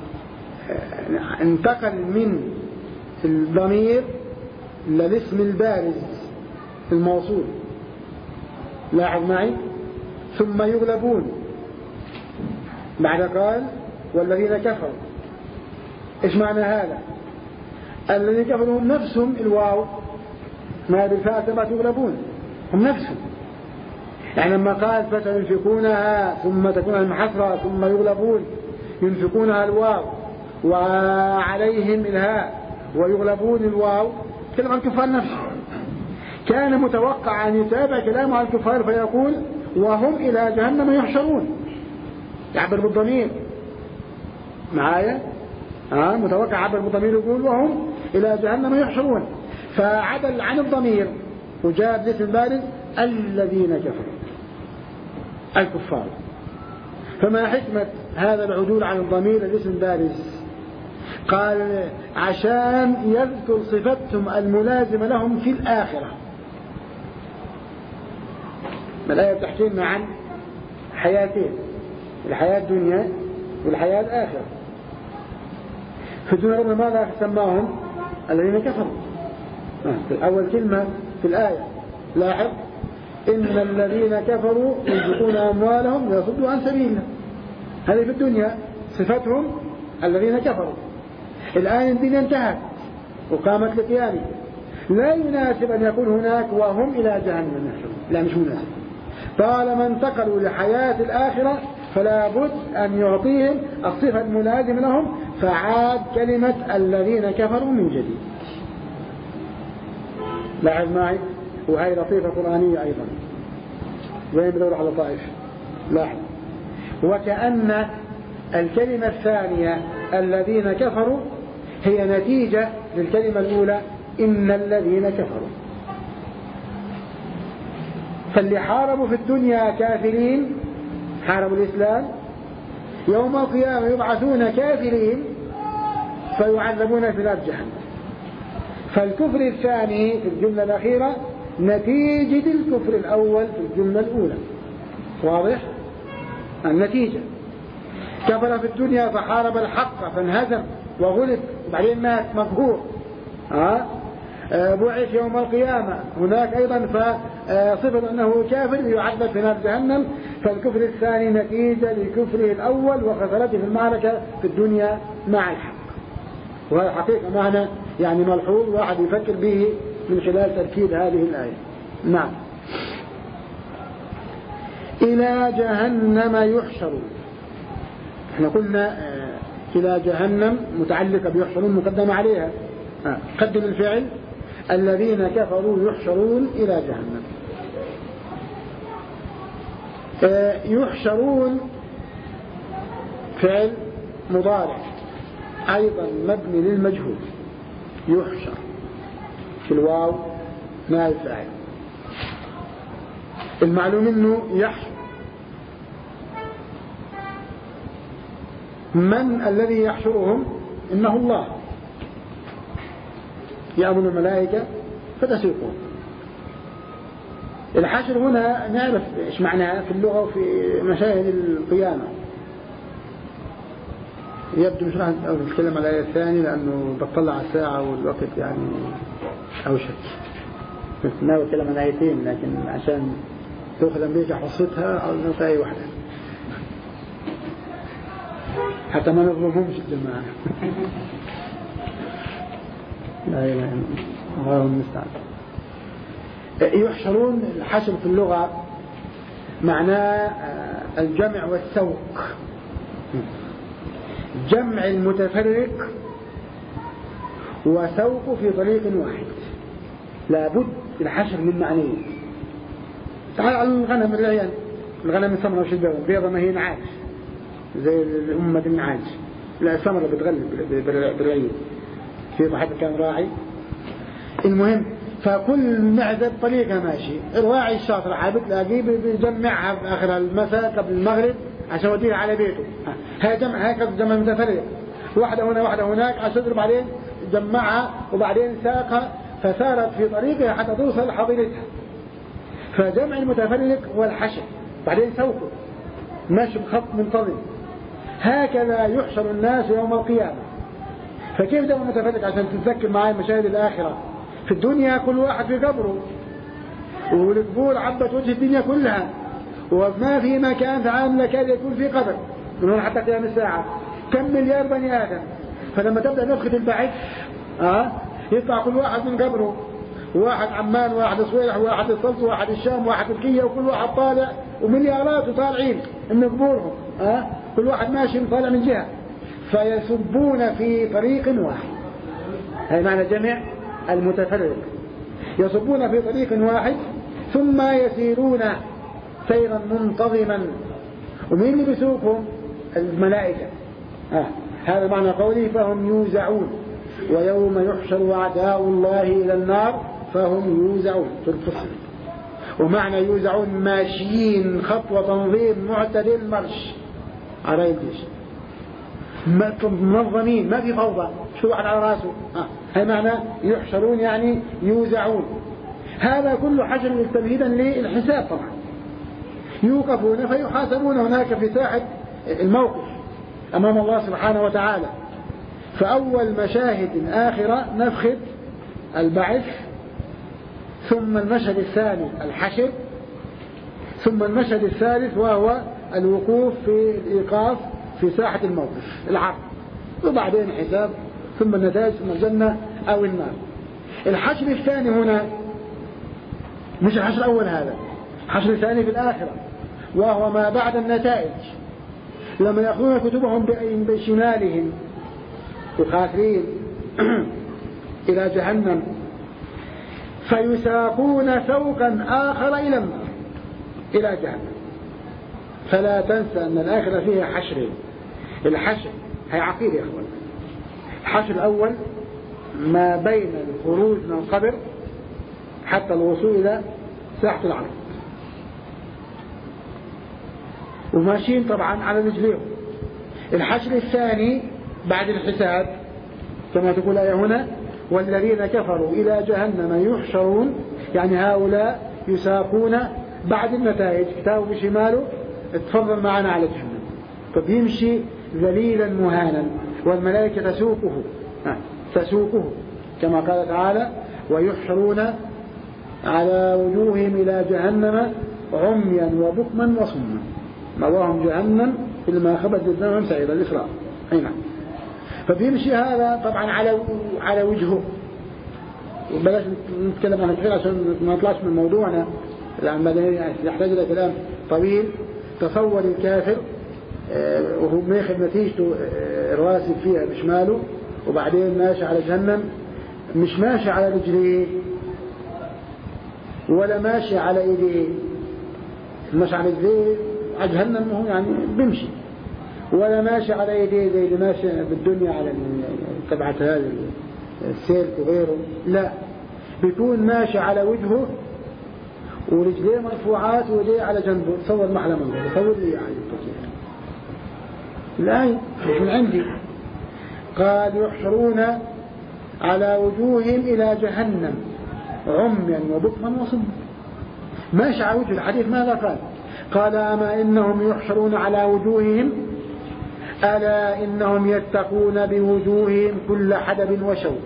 انتقل من الضمير للاسم البارز الموصول. لاحظ معي. ثم يغلبون بعد قال والذين كفروا. إيش معنى هذا؟ الذين كفروا هم نفسهم الواو ما بالفاء تبع يغلبون هم نفسهم. يعني لما قال فسينفقونها ثم تكون المحسرة ثم يغلبون ينفقونها الواو وعليهم الهاء ويغلبون الواو تكلم عن الكفار نفسه. كان متوقع أن يتابع كلامه عن الكفار فيقول وهم إلى جهنم يحشرون، يعبر بالضمير معايا. آه متوقع عبر بالضمير يقول وهم إلى جهنم يحشرون، فعدل عن الضمير وجاب الاسم البارز الذين كفروا الكفار. فما حكمة هذا العدول عن الضمير الاسم البارز؟ قال عشان يذكر صفتهم الملازمة لهم في الآخرة. الآية بتحكي لنا عن حياتين، الحياة الدنيا والحياة الآخرة. في الدنيا ربنا ماذا سماهم؟ الذين كفروا. أول كلمة في الآية لاحظ إن الذين كفروا ينفقون أموالهم ليصدوا عن سبيل الله. هذه في الدنيا صفتهم الذين كفروا. الآن الدنيا انتهت وقامت لقيامه، لا يناسب أن يقول هناك وهم إلى جهنم يحشرون، لا مش مناسب. طالما انتقلوا لحياة الآخرة فلا بد أن يعطيهم الصفة الملازمة لهم، فعاد كلمة الذين كفروا من جديد. لاحظ معي. وهي لطيفة قرآنية أيضا. وين بدور على طائف؟ لاحظ. وكأن الكلمة الثانية الذين كفروا هي نتيجة للكلمة الأولى إن الذين كفروا. فاللي حاربوا في الدنيا كافرين حاربوا الإسلام يوم القيامة يبعثون كافرين فيعذبون في نار جهنم. فالكفر الثاني في الجملة الأخيرة نتيجة الكفر الأول في الجملة الأولى. واضح؟ النتيجة كفر في الدنيا فحارب الحق فانهزم وغلب وبعدين مات مقهور. ها أه؟ بعث يوم القيامة هناك أيضا فصفر أنه كافر يعذب في نار جهنم. فالكفر الثاني نتيجة لكفره الأول وخسارته في المعركة في الدنيا مع الحق. وهذا حقيقة معنى يعني ملحوظ واحد يفكر به من خلال تركيب هذه الآية. نعم. إلى جهنم يحشرون. احنا قلنا إلى جهنم متعلقة بيحشرون مقدمة عليها. آه. قدم الفعل الذين كفروا يحشرون إلى جهنم. آه يحشرون فعل مضارع أيضا مبني للمجهول. يحشر في الواو نائب فاعل. المعلوم انه يحشر. من الذي يحشرهم؟ انه الله يأمر الملائكة فتسيقون. الحشر هنا نعرف ايش معناه في اللغة وفي مشاهد القيامة. يبدو مش راح نتكلم على الآية الثانية لأنه بطلع على الساعة والوقت يعني أوشك. كنت ناوي أتكلم عن آيتين لكن عشان تأخذ أمريكا حصتها أو نوت آية واحدة حتى ما نظلمهمش الجماعة. لا إله إلا الله المستعان. يحشرون الحشر في اللغة معناه الجمع والسوق. جمع المتفرق وسوق في طريق واحد. لابد الحشر من معنيين. تعال على الغنم الرعيان. الغنم السمرة وش البيضة؟ البيضة ما هي نعاج زي الأمة النعاج. لا السمرة بتغلب بالرعيان. في واحد كان راعي. المهم فكل معدة طريقها ماشي. الراعي الشاطر عابد لاقيه بيجمعها في آخر المساء قبل المغرب عشان يوديها على بيته. هاي جمع هكذا جمع متفرق. واحدة هنا واحدة هناك عشان بعدين جمعها وبعدين ساقها فسارت في طريقها حتى توصل لحضيرتها. فجمع المتفرق هو الحشر. بعدين سوقه ماشي بخط منتظم. هكذا يحشر الناس يوم القيامة. فكيف جمع المتفرق عشان تتذكر معي مشاهد الآخرة؟ في الدنيا كل واحد في قبره والقبور عبت وجه الدنيا كلها وما في مكان في عالم كاد يكون في قبر من هنا حتى قيام الساعة. كم مليار بني آدم. فلما تبدأ نفخة البعث آه يطلع كل واحد من قبره. واحد عمان واحد صويح واحد الصلص واحد الشام واحد تركيا وكل واحد طالع ومليارات طالعين من قبورهم. آه كل واحد ماشي طالع من جهة فيسبون في طريق واحد. هذا معنى جمع المتفرق. يصبون في طريق واحد ثم يسيرون سيرا منتظما. ومين اللي بيسوقهم؟ الملائكة. آه. هذا معنى قوله فهم يوزعون. ويوم يحشر أعداء الله إلى النار فهم يوزعون في الفصل. ومعنى يوزعون ماشيين خطوة تنظيم معتدل مرش على الجيش منظمين ما في فوضى شو واحد على راسه. آه. هذا معنى يحشرون يعني يوزعون. هذا كله حشر تمهيدا للحساب. طبعا يوقفون فيحاسبون هناك في ساحة الموقف أمام الله سبحانه وتعالى. فأول مشاهد آخرة نفخة البعث ثم المشهد الثاني الحشر ثم المشهد الثالث وهو الوقوف في الإيقاف في ساحة الموقف العرض وبعدين حساب ثم النتائج ثم الجنة أو النار. الحشر الثاني هنا مش الحشر الأول. هذا الحشر الثاني في الآخرة وهو ما بعد النتائج. لما يأخذون كتبهم بشمالهم وخاسرين إلى جهنم فيساقون سوقا آخر إلى النار إلى جهنم. فلا تنسى أن الآخرة فيها حشرين. الحشر هي عقيدة يا أخوان. الحشر الأول ما بين الخروج من القبر حتى الوصول إلى ساحة العرض، وماشيين طبعا على رجليهم. الحشر الثاني بعد الحساب كما تقول الآية هنا: والذين كفروا إلى جهنم يحشرون، يعني هؤلاء يساقون بعد النتائج، كتابه بشماله اتفضل معنا على جهنم، فبيمشي ذليلا مهانا والملائكة تسوقه تسوقه كما قال تعالى: ويحشرون على وجوههم إلى جهنم عميا وبكما وصما مأواهم جهنم إلما خبت جهنم سعير الإسراء. أي نعم. فبيمشي هذا طبعا على على وجهه، وبلاش نتكلم عن الحين عشان ما نطلعش من موضوعنا لأن يحتاج إلى كلام طويل. تصور الكافر وهو ماخذ نتيجته الراسب فيها بشماله وبعدين ماشي على جهنم، مش ماشي على رجليه ولا ماشي على ايديه، ماشي على رجليه على جهنم هو يعني بيمشي، ولا ماشي على ايديه زي اللي ماشي بالدنيا على تبعت هذا السيلك وغيره، لا، بيكون ماشي على وجهه ورجليه مرفوعات ويديه على جنبه. تصور محلى منظر، تصور لي يعني التصوير. الآية من عندي قال: يحشرون على وجوههم إلى جهنم عميا وبكما وصما. ماشي على وجه الحديث ماذا قال؟ قال: أما إنهم يحشرون على وجوههم ألا إنهم يتقون بوجوههم كل حدب وشوك.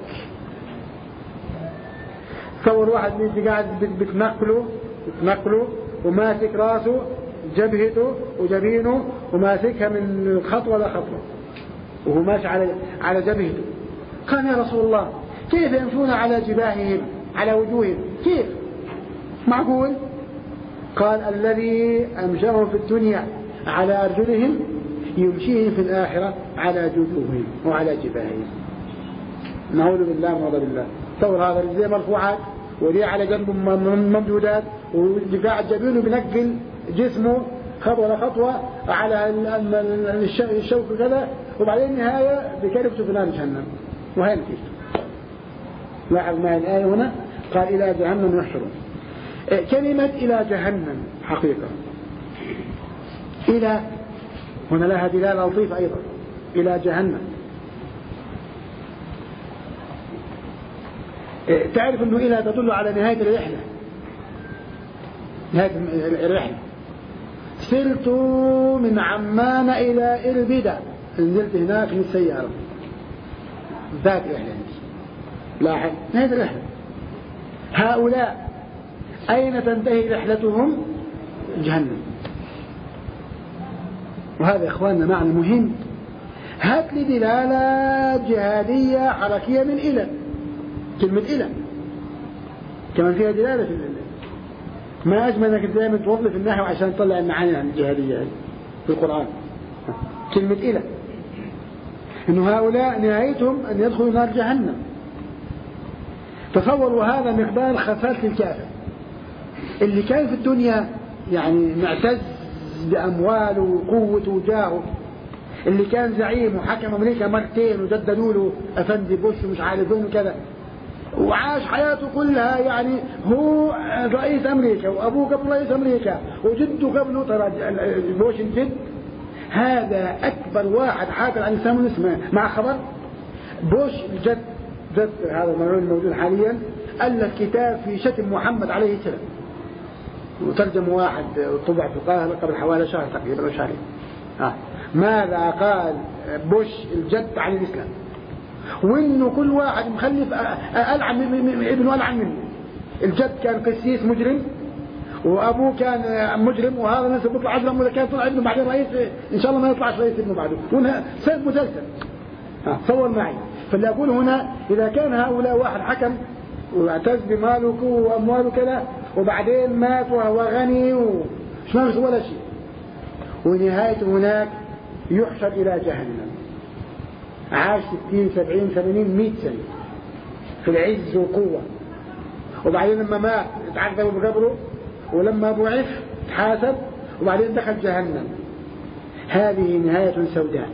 تصور واحد من قاعد بتنقله بتنقله وماسك راسه جبهته وجبينه وماسكها من خطوة لخطوة وهو ماشي على على جبهته. قال: يا رسول الله كيف يمشون على جباههم على وجوههم؟ كيف معقول؟ قال: الذي أمشاهم في الدنيا على أرجلهم يمشيهم في الآخرة على جبوههم وعلى جباههم. نعوذ بالله ونعوذ بالله. تصور هذا رجليه مرفوعات وليه على جنبه ممدودات وقاعد جبينه بنقل جسمه خطوة لخطوة على الشوك كذا، وبعدين النهاية بكرفته في نار جهنم. وهي نتيجته. لاحظ معي الآية هنا قال: إلى جهنم يحشرون. كلمة إلى جهنم حقيقة إلى هنا لها دلالة لطيفة أيضا. إلى جهنم تعرف أنه إلى تدل على نهاية الرحلة، نهاية الرحلة. سرت من عمان إلى إربدة، نزلت هناك من السيارة، ذات رحلة. لاحظ نهاية الرحلة. هؤلاء أين تنتهي رحلتهم؟ جهنم. وهذا يا إخواننا معنى مهم. هات لي دلالة جهادية حركية من إلى، كلمة إلى كمان فيها دلالة في الإله. ما أجمل أنك دائما توظف النحو عشان تطلع المعاني الجهادية في القرآن. كلمة إلى إنه هؤلاء نهايتهم أن يدخلوا نار جهنم. تصوروا هذا مقدار خسارة الكافر اللي كان في الدنيا يعني معتز بأمواله وقوته وجاهه، اللي كان زعيم وحكم أمريكا مرتين وجددوا له أفندي بوش ومش عارف وين وكذا، وعاش حياته كلها يعني هو رئيس أمريكا وأبوه قبل رئيس أمريكا وجده قبله، ترى بوش الجد هذا أكبر واحد حاكم عن الإسلام اسمه مع خبر بوش الجد جد هذا الموضوع الموجود حاليا ألف كتاب في شتم محمد عليه السلام وترجم واحد طبع في القاهرة قبل حوالي شهر تقريبا أو شهرين. آه. ماذا قال بوش الجد عن الإسلام؟ وإنه كل واحد مخلف ألعن ابنه ألعن منه. الجد كان قسيس مجرم وأبوه كان مجرم، وهذا الناس بيطلع أجرم ولا كان طلع ابنه بعدين رئيس، إن شاء الله ما يطلعش رئيس ابنه بعده، وهنا سيد مسلسل. آه. صور معي. فاللي أقول هنا إذا كان هؤلاء واحد حكم واعتز بماله وأمواله كذا وبعدين مات وهو غني ومش ناقص ولا شيء، ونهايته هناك يحشر إلى جهنم، عاش ستين سبعين ثمانين مئة سنة في العز والقوة، وبعدين لما مات اتعذبوا بقبره، ولما بعث تحاسب، وبعدين دخل جهنم. هذه نهاية سوداء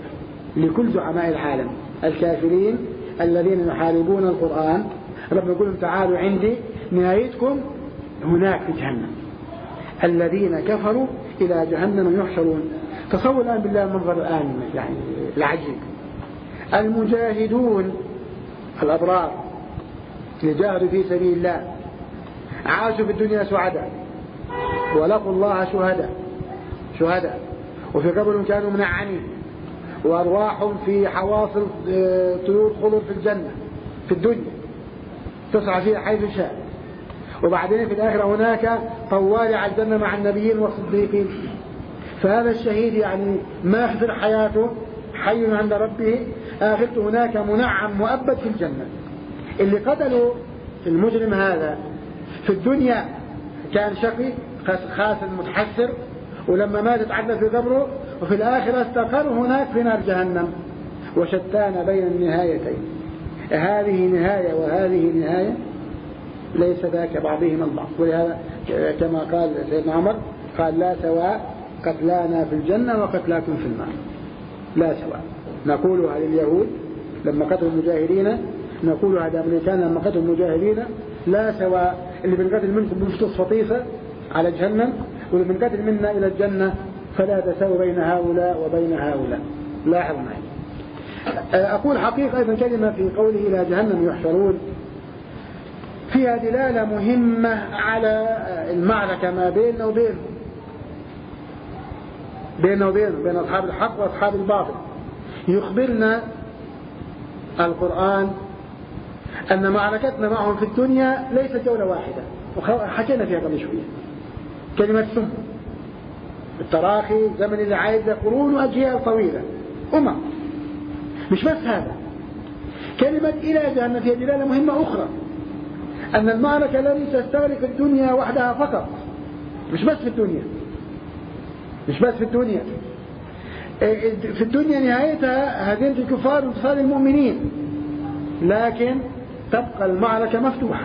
لكل زعماء العالم الكافرين الذين يحاربون القرآن. ربنا يقول لهم تعالوا عندي، نهايتكم هناك في جهنم. الذين كفروا إلى جهنم يحشرون. تصور الآن بالله المنظر الآن يعني العجيب. المجاهدون الأبرار اللي جاهدوا في سبيل الله عاشوا في الدنيا سعداء ولقوا الله شهداء شهداء وفي قبرهم كانوا منعمين وأرواحهم في حواصل طيور خضر في الجنة في الدنيا تسعى فيها حيث شاء، وبعدين في الآخرة هناك طوال على الجنة مع النبيين والصديقين. فهذا الشهيد يعني ما خسر حياته، حي عند ربه، آخرته هناك منعم مؤبد في الجنة. اللي قتلوا المجرم هذا في الدنيا كان شقي خاسر متحسر، ولما مات اتعدى في قبره، وفي الآخرة استقر هناك في نار جهنم. وشتان بين النهايتين، هذه نهاية وهذه نهاية، ليس ذاك بعضهما البعض. ولهذا كما قال سيدنا عمر قال لا سواء قتلانا في الجنة وقتلاكم في النار، لا سواء. نقولها لليهود لما قتلوا المجاهدين، نقولها للأمريكان لما قتلوا المجاهدين، لا سواء. اللي بنقتل منكم بمشطص فطيسة على جهنم، واللي بنقتل منا إلى الجنة، فلا تساوي بين هؤلاء وبين هؤلاء. لاحظ معي. أقول حقيقة أيضا كلمة في قوله إلى جهنم يحشرون فيها دلالة مهمة على المعركة ما بيننا وبين بيننا وبين بين أصحاب الحق وأصحاب الباطل. يخبرنا القرآن أن معركتنا معهم في الدنيا ليست جولة واحدة، وحكينا فيها قبل شوية. كلمة ثم التراخي الزمن اللي عايز قرون وأجيال طويلة أمم. مش بس هذا، كلمة إلى جهنم فيها دلالة مهمة أخرى، أن المعركة لن تستغرق الدنيا وحدها فقط، مش بس في الدنيا مش بس في الدنيا في الدنيا نهايتها هزيمة الكفار وانتصار المؤمنين، لكن تبقى المعركة مفتوحة.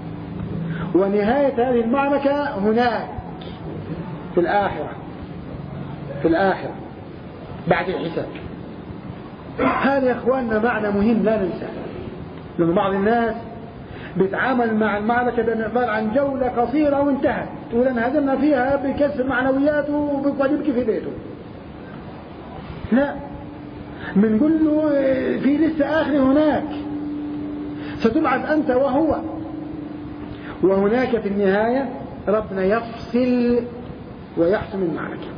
ونهاية هذه المعركة هناك في الآخرة في الآخرة بعد الحساب. هذا يا إخواننا معنى مهم لا ننساه، لأن بعض الناس بيتعامل مع المعركة بأن عبارة عن جولة قصيرة وانتهت، تقول أن هزمنا فيها بيكسر معنوياته وبيقعد يبكي في بيته. لا، بنقول له في لسه آخر هناك، ستبعث أنت وهو، وهناك في النهاية ربنا يفصل ويحسم المعركة.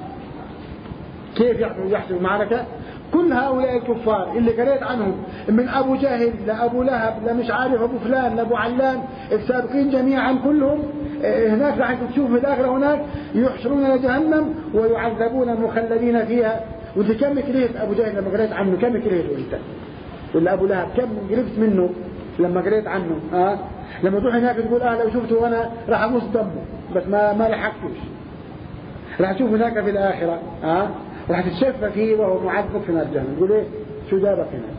كيف يحسم المعركة؟ كل هؤلاء الكفار اللي قريت عنهم من أبو جهل لأبو لهب لمش عارف أبو فلان لأبو علان السابقين جميعا كلهم هناك راح تشوف في الآخرة هناك يحشرون إلى جهنم ويعذبون مخلدين فيها. وانت كم كرهت أبو جهل لما قريت عنه؟ كم كرهته انت؟ ولا أبو لهب كم قرفت منه لما قريت عنه؟ ها؟ لما تروح هناك تقول اه لو شفته وانا راح اموس دمه، بس ما ما لحقتوش. راح تشوف هناك في الآخرة ها؟ راح تتشفى فيه وهو معذب في نار جهنم. تقول ايه شو جابك هناك؟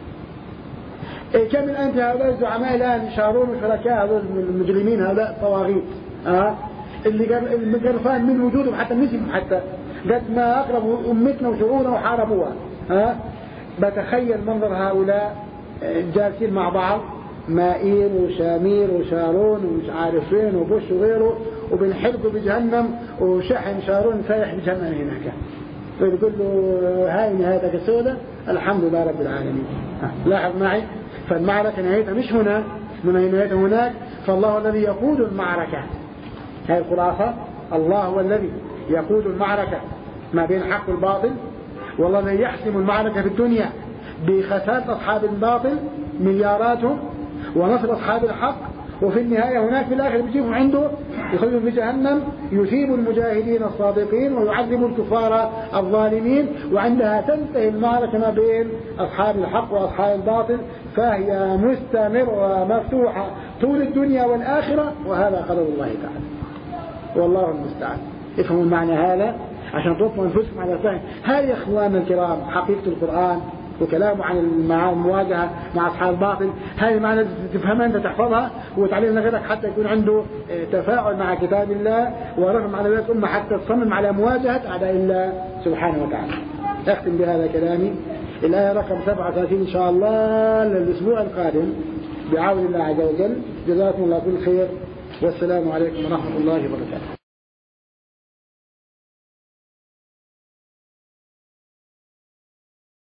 إيه كم الآن في هؤلاء الزعماء الآن يشارون وشركاء هذول المجرمين هؤلاء الطواغيت ها؟ اللي اللي قرفان من وجودهم حتى نسيهم، حتى قد ما أقربوا أمتنا وشعورنا وحاربوها ها؟ بتخيل منظر هؤلاء جالسين مع بعض مائين وشامير وشارون ومش عارف فين وبوش وغيره وبنحرقوا بجهنم وشحن شارون سايح بجهنم هناك. فيقول له هاي نهايتك السوداء الحمد لله رب العالمين. لاحظ معي، فالمعركة نهايتها مش هنا، من نهايتها هناك. فالله الذي يقود المعركة، هاي الخلاصة، الله هو الذي يقود المعركة ما بين الحق والباطل، والله الذي يحسم المعركة في الدنيا بخسارة أصحاب الباطل ملياراتهم ونصر أصحاب الحق، وفي النهاية هناك في الآخر بيجيبوا عنده يخلوا في جهنم يثيب المجاهدين الصادقين ويعذب الكفار الظالمين، وعندها تنتهي المعركة ما بين أصحاب الحق وأصحاب الباطل، فهي مستمرة مفتوحة طول الدنيا والآخرة، وهذا قدر الله تعالى والله المستعان. افهموا المعنى هذا عشان تطلعوا انفسكم على فهم. هذه يا اخواننا الكرام حقيقة القرآن وكلامه عن المواجهة مع أصحاب الباطل. هذه المعنى تفهمها أنت تحفظها وتعلمنا غيرك حتى يكون عنده تفاعل مع كتاب الله ورغم على ذلك أمة حتى تصمم على مواجهة أعداء الله سبحانه وتعالى. أختم بهذا كلامي. الآية رقم سبعة وثلاثين إن شاء الله للأسبوع القادم بعون الله عز وجل. جزاكم الله كل خير، والسلام عليكم ورحمة الله وبركاته.